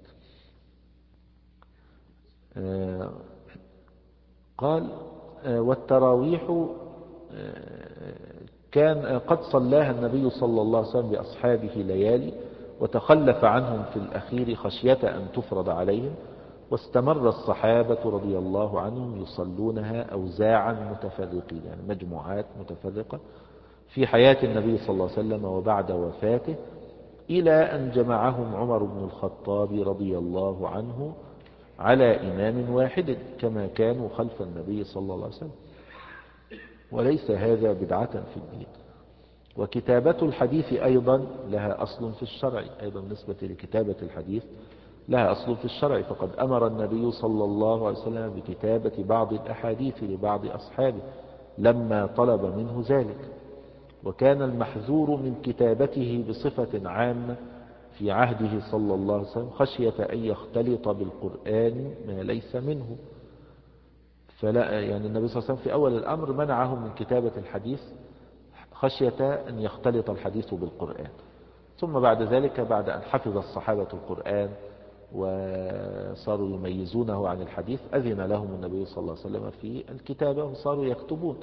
قال والتراويح كان قد صلاها النبي صلى الله عليه وسلم بأصحابه ليالي، وتخلف عنهم في الأخير خشية أن تفرض عليهم، واستمر الصحابة رضي الله عنهم يصلونها أوزاعا متفرقين، يعني مجموعات متفرقة في حياة النبي صلى الله عليه وسلم وبعد وفاته، إلى أن جمعهم عمر بن الخطاب رضي الله عنه على إمام واحد كما كانوا خلف النبي صلى الله عليه وسلم. وليس هذا بدعة في الدين. وكتابة الحديث أيضا لها أصل في الشرع، أيضا بالنسبة لكتابة الحديث لها أصل في الشرع، فقد أمر النبي صلى الله عليه وسلم بكتابة بعض الأحاديث لبعض أصحابه لما طلب منه ذلك، وكان المحذور من كتابته بصفة عامة في عهده صلى الله عليه وسلم خشية أن يختلط بالقرآن ما ليس منه. فلا يعني النبي صلى الله عليه وسلم في أول الأمر منعه من كتابة الحديث خشية أن يختلط الحديث بالقرآن. ثم بعد ذلك بعد أن حفظ الصحابة القرآن وصاروا يميزونه عن الحديث أذن لهم النبي صلى الله عليه وسلم في الكتابة وصاروا يكتبون.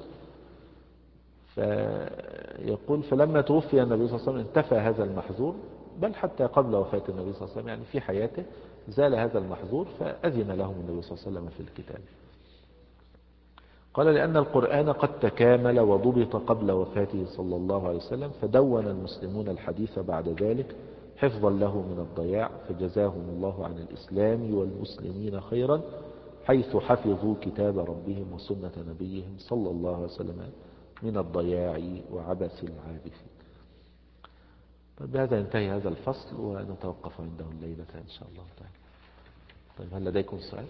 فيقول فلما توفي النبي صلى الله عليه وسلم انتفى هذا المحظور، بل حتى قبل وفاة النبي صلى الله عليه وسلم يعني في حياته زال هذا المحظور، فأذن لهم النبي صلى الله عليه وسلم في الكتابة. قال لأن القرآن قد تكامل وضبط قبل وفاته صلى الله عليه وسلم، فدون المسلمون الحديث بعد ذلك حفظا له من الضياع، فجزاهم الله عن الإسلام والمسلمين خيرا حيث حفظوا كتاب ربهم وسنة نبيهم صلى الله عليه وسلم من الضياع وعبث العابثين. طيب بهذا ينتهي هذا الفصل ونتوقف عنده الليلة إن شاء الله تعالى. طيب هل لديكم سؤال؟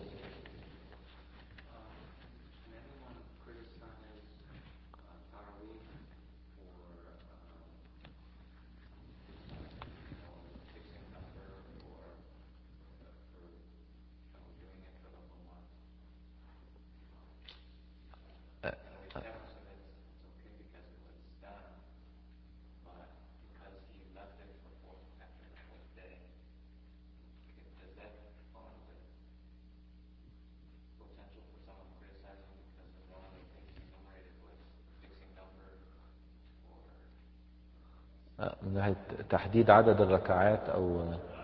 من ناحية تحديد عدد الركعات أو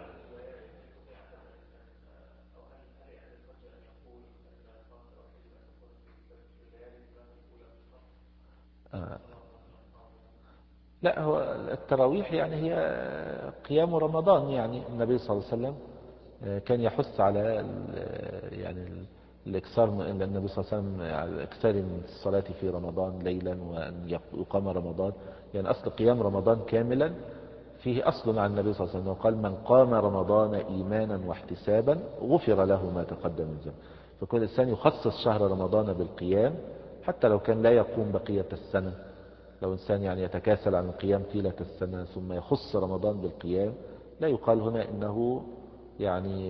آه. لا، هو التراويح يعني هي قيام رمضان، يعني النبي صلى الله عليه وسلم كان يحث على يعني الإكثار من النبي صلى الله عليه وسلم على الإكثار من الصلاة في رمضان ليلا وأن يقام رمضان، يعني أصل قيام رمضان كاملا فيه أصل عن النبي صلى الله عليه وسلم قال من قام رمضان إيمانا واحتسابا غفر له ما تقدم من ذنبه. فكل إنسان يخصص شهر رمضان بالقيام حتى لو كان لا يقوم بقية السنة. لو إنسان يعني يتكاسل عن القيام طيلة السنة ثم يخص رمضان بالقيام، لا يقال هنا إنه يعني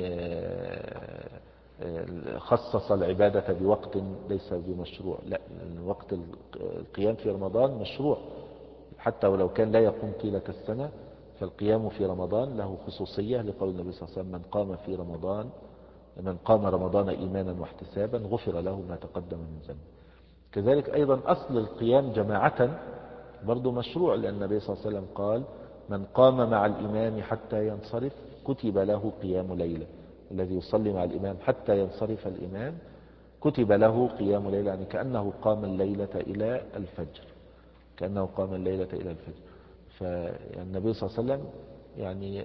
خصص العبادة بوقت ليس بمشروع، لا، وقت القيام في رمضان مشروع حتى ولو كان لا يقوم طيلة السنة، فالقيام في رمضان له خصوصية لقول النبي صلى الله عليه وسلم من قام في رمضان من قام رمضان إيمانا واحتسابا غفر له ما تقدم من ذنبه. كذلك أيضا أصل القيام جماعة برضو مشروع، لأن النبي صلى الله عليه وسلم قال من قام مع الإمام حتى ينصرف كتب له قيام ليلة، الذي يصلي مع الإمام حتى ينصرف الإمام كتب له قيام ليلة، يعني كأنه قام الليلة إلى الفجر كأنه قام الليلة إلى الفجر. فالنبي صلى الله عليه وسلم يعني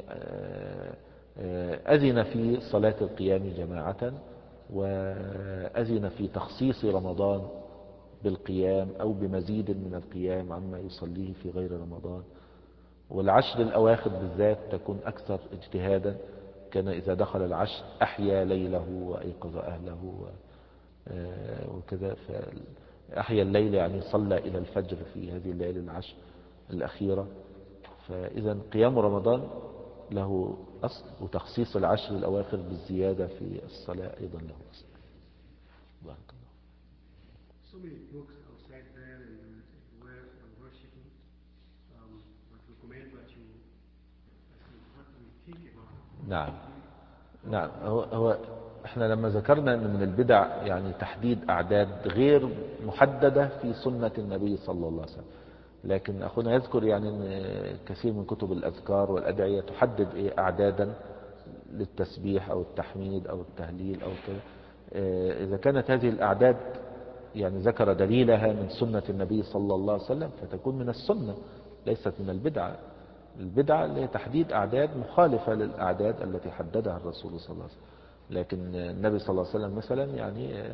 أذن في صلاة القيام جماعة، وأذن في تخصيص رمضان بالقيام أو بمزيد من القيام عما يصليه في غير رمضان. والعشر الأواخر بالذات تكون أكثر اجتهادا، كان إذا دخل العشر أحيا ليله وأيقظ أهله وكذا، فأحيا الليل يعني صلى إلى الفجر في هذه الليالي العشر الأخيرة. فإذا قيام رمضان له أصل، وتخصيص العشر الأواخر بالزيادة في الصلاة أيضا له أصل. بارك الله. So many books outside there and where worshiping, um, but recommend what you, what we think about. نعم نعم هو, هو احنا لما ذكرنا ان من البدع يعني تحديد اعداد غير محددة في سنة النبي صلى الله عليه وسلم، لكن أخونا يذكر يعني أن كثير من كتب الأذكار والأدعية تحدد إيه أعدادا للتسبيح أو التحميد أو التهليل أو كذا. إذا كانت هذه الأعداد يعني ذكر دليلها من سنة النبي صلى الله عليه وسلم فتكون من السنة ليست من البدعة. البدعة اللي هي تحديد أعداد مخالفة للأعداد التي حددها الرسول صلى الله عليه وسلم. لكن النبي صلى الله عليه وسلم مثلا يعني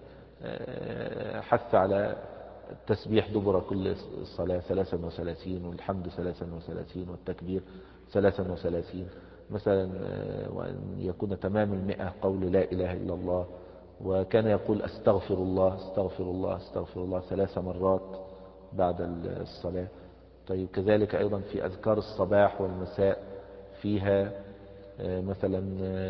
حث على التسبيح دبر كل صلاة ثلاثا وثلاثين، والحمد ثلاثا وثلاثين، والتكبير ثلاثا وثلاثين مثلا، وأن يكون تمام المئة قول لا إله إلا الله. وكان يقول أستغفر الله أستغفر الله أستغفر الله ثلاث مرات بعد الصلاة. طيب كذلك أيضا في أذكار الصباح والمساء فيها مثلا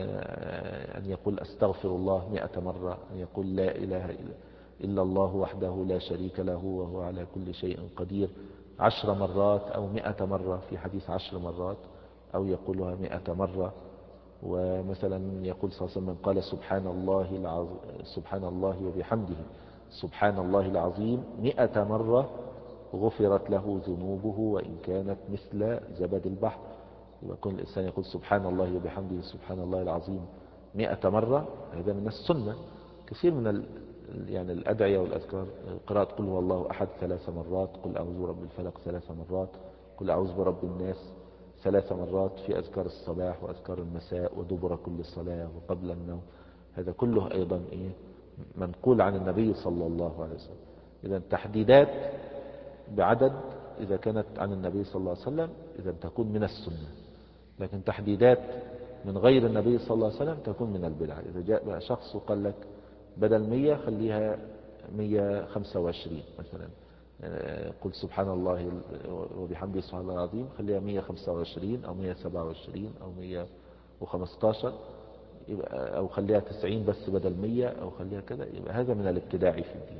أن يقول أستغفر الله مئة مرة، أن يقول لا إله إلا الله وحده لا شريك له وهو على كل شيء قدير عشر مرات أو مئة مرة، في حديث عشر مرات، أو يقولها مئة مرة. ومثلا يقول صلى الله عليه وسلم من قال سبحان الله العظيم سبحان الله وبحمده سبحان الله العظيم مئة مرة غفرت له ذنوبه وإن كانت مثل زبد البحر. يكون الإنسان يقول سبحان الله وبحمده سبحان الله العظيم مئة مرة، هذا من السنة. كثير من ال يعني الأدعية والأذكار، قراءة قل هو الله أحد ثلاث مرات، قل أعوذ برب الفلق ثلاث مرات، قل أعوذ برب الناس ثلاث مرات في أذكار الصباح وأذكار المساء ودبر كل صلاة وقبل النوم. هذا كله أيضا إيه منقول عن النبي صلى الله عليه وسلم. إذا تحديدات بعدد إذا كانت عن النبي صلى الله عليه وسلم إذا تكون من السنة، لكن تحديدات من غير النبي صلى الله عليه وسلم تكون من البدعة. إذا جاء بقى شخص وقال لك بدل مية خليها مية خمسة وعشرين مثلا، قل سبحان الله وبحمده سبحان الله العظيم خليها مية خمسة وعشرين أو مية سبعة وعشرين أو مية وخمستاشر، أو خليها تسعين بس بدل مية، أو خليها كذا، يبقى هذا من الابتداع في الدين.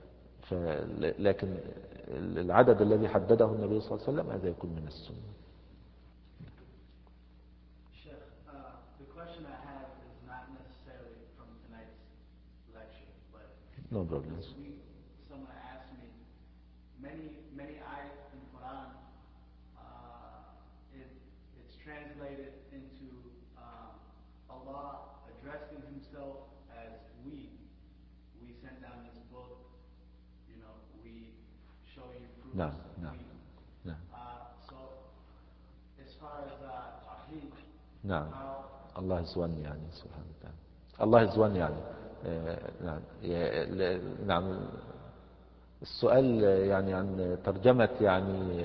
لكن العدد الذي حدده النبي صلى الله عليه وسلم هذا يكون من السنة. No problem. We, someone asked me, many many ayat in Quran, uh, it, it's translated into uh, Allah addressing Himself as we. We sent down this book, you know, we show you proofs. No, no, no. Uh, so, as far as uh, Tawheed, نعم. how الله is one يعني سبحانه وتعالى. الله is one يعني. نعم نعم. السؤال يعني عن ترجمة يعني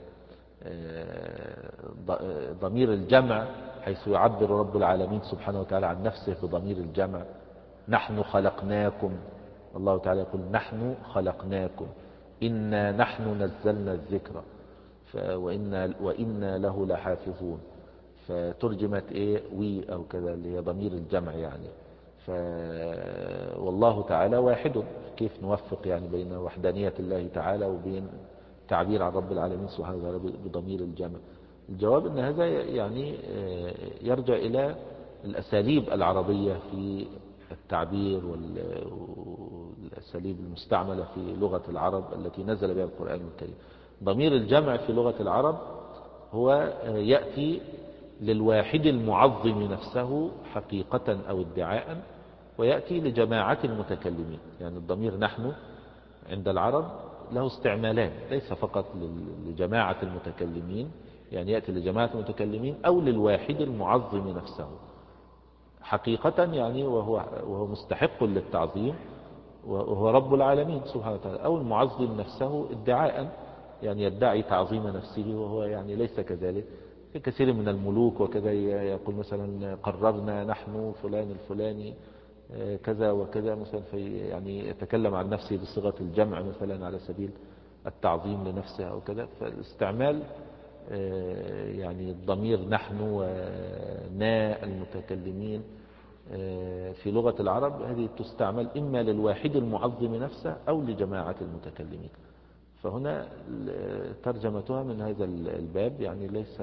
ضمير الجمع، حيث يعبر رب العالمين سبحانه وتعالى عن نفسه بضمير الجمع. نحن خلقناكم، الله تعالى يقول نحن خلقناكم، إنا نحن نزلنا الذكر وإنا, وإنا له لحافظون. فترجمت ايه وي او كذا اللي هي ضمير الجمع يعني. ف والله تعالى واحد، كيف نوفق يعني بين وحدانية الله تعالى وبين تعبير عن رب العالمين سبحانه وتعالى بضمير الجمع؟ الجواب ان هذا يعني يرجع الى الاساليب العربية في التعبير والاساليب المستعملة في لغة العرب التي نزل بها القرآن الكريم. ضمير الجمع في لغة العرب هو يأتي للواحد المعظم نفسه حقيقة أو ادعاء، ويأتي لجماعة المتكلمين. يعني الضمير نحن عند العرب له استعمالان، ليس فقط لجماعة المتكلمين، يعني يأتي لجماعة المتكلمين أو للواحد المعظم نفسه حقيقة يعني وهو, وهو مستحق للتعظيم وهو رب العالمين سبحانه وتعالى، أو المعظم نفسه ادعاء يعني يدعي تعظيم نفسه وهو يعني ليس كذلك. في كثير من الملوك وكذا يقول مثلا قررنا نحن فلان الفلاني كذا وكذا مثلا، في يعني يتكلم عن نفسه بصيغة الجمع مثلا على سبيل التعظيم لنفسه أو كذا. فالاستعمال يعني الضمير نحن ونا المتكلمين في لغة العرب هذه تستعمل إما للواحد المعظم نفسه أو لجماعة المتكلمين. فهنا ترجمتها من هذا الباب يعني ليس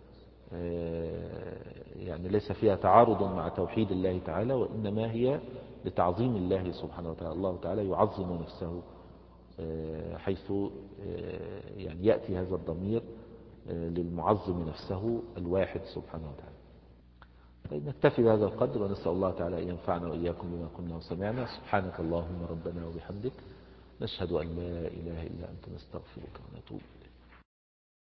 يعني ليس فيها تعارض مع توحيد الله تعالى، وإنما هي لتعظيم الله سبحانه وتعالى. الله تعالى يعظم نفسه حيث يعني يأتي هذا الضمير للمعظم نفسه الواحد سبحانه وتعالى. طيب نكتفي بهذا القدر، ونسأل الله تعالى أن ينفعنا وإياكم بما قلنا وسمعنا. سبحانك اللهم ربنا وبحمدك، نشهد أن لا إله إلا أنت، نستغفرك ونتوب إليك.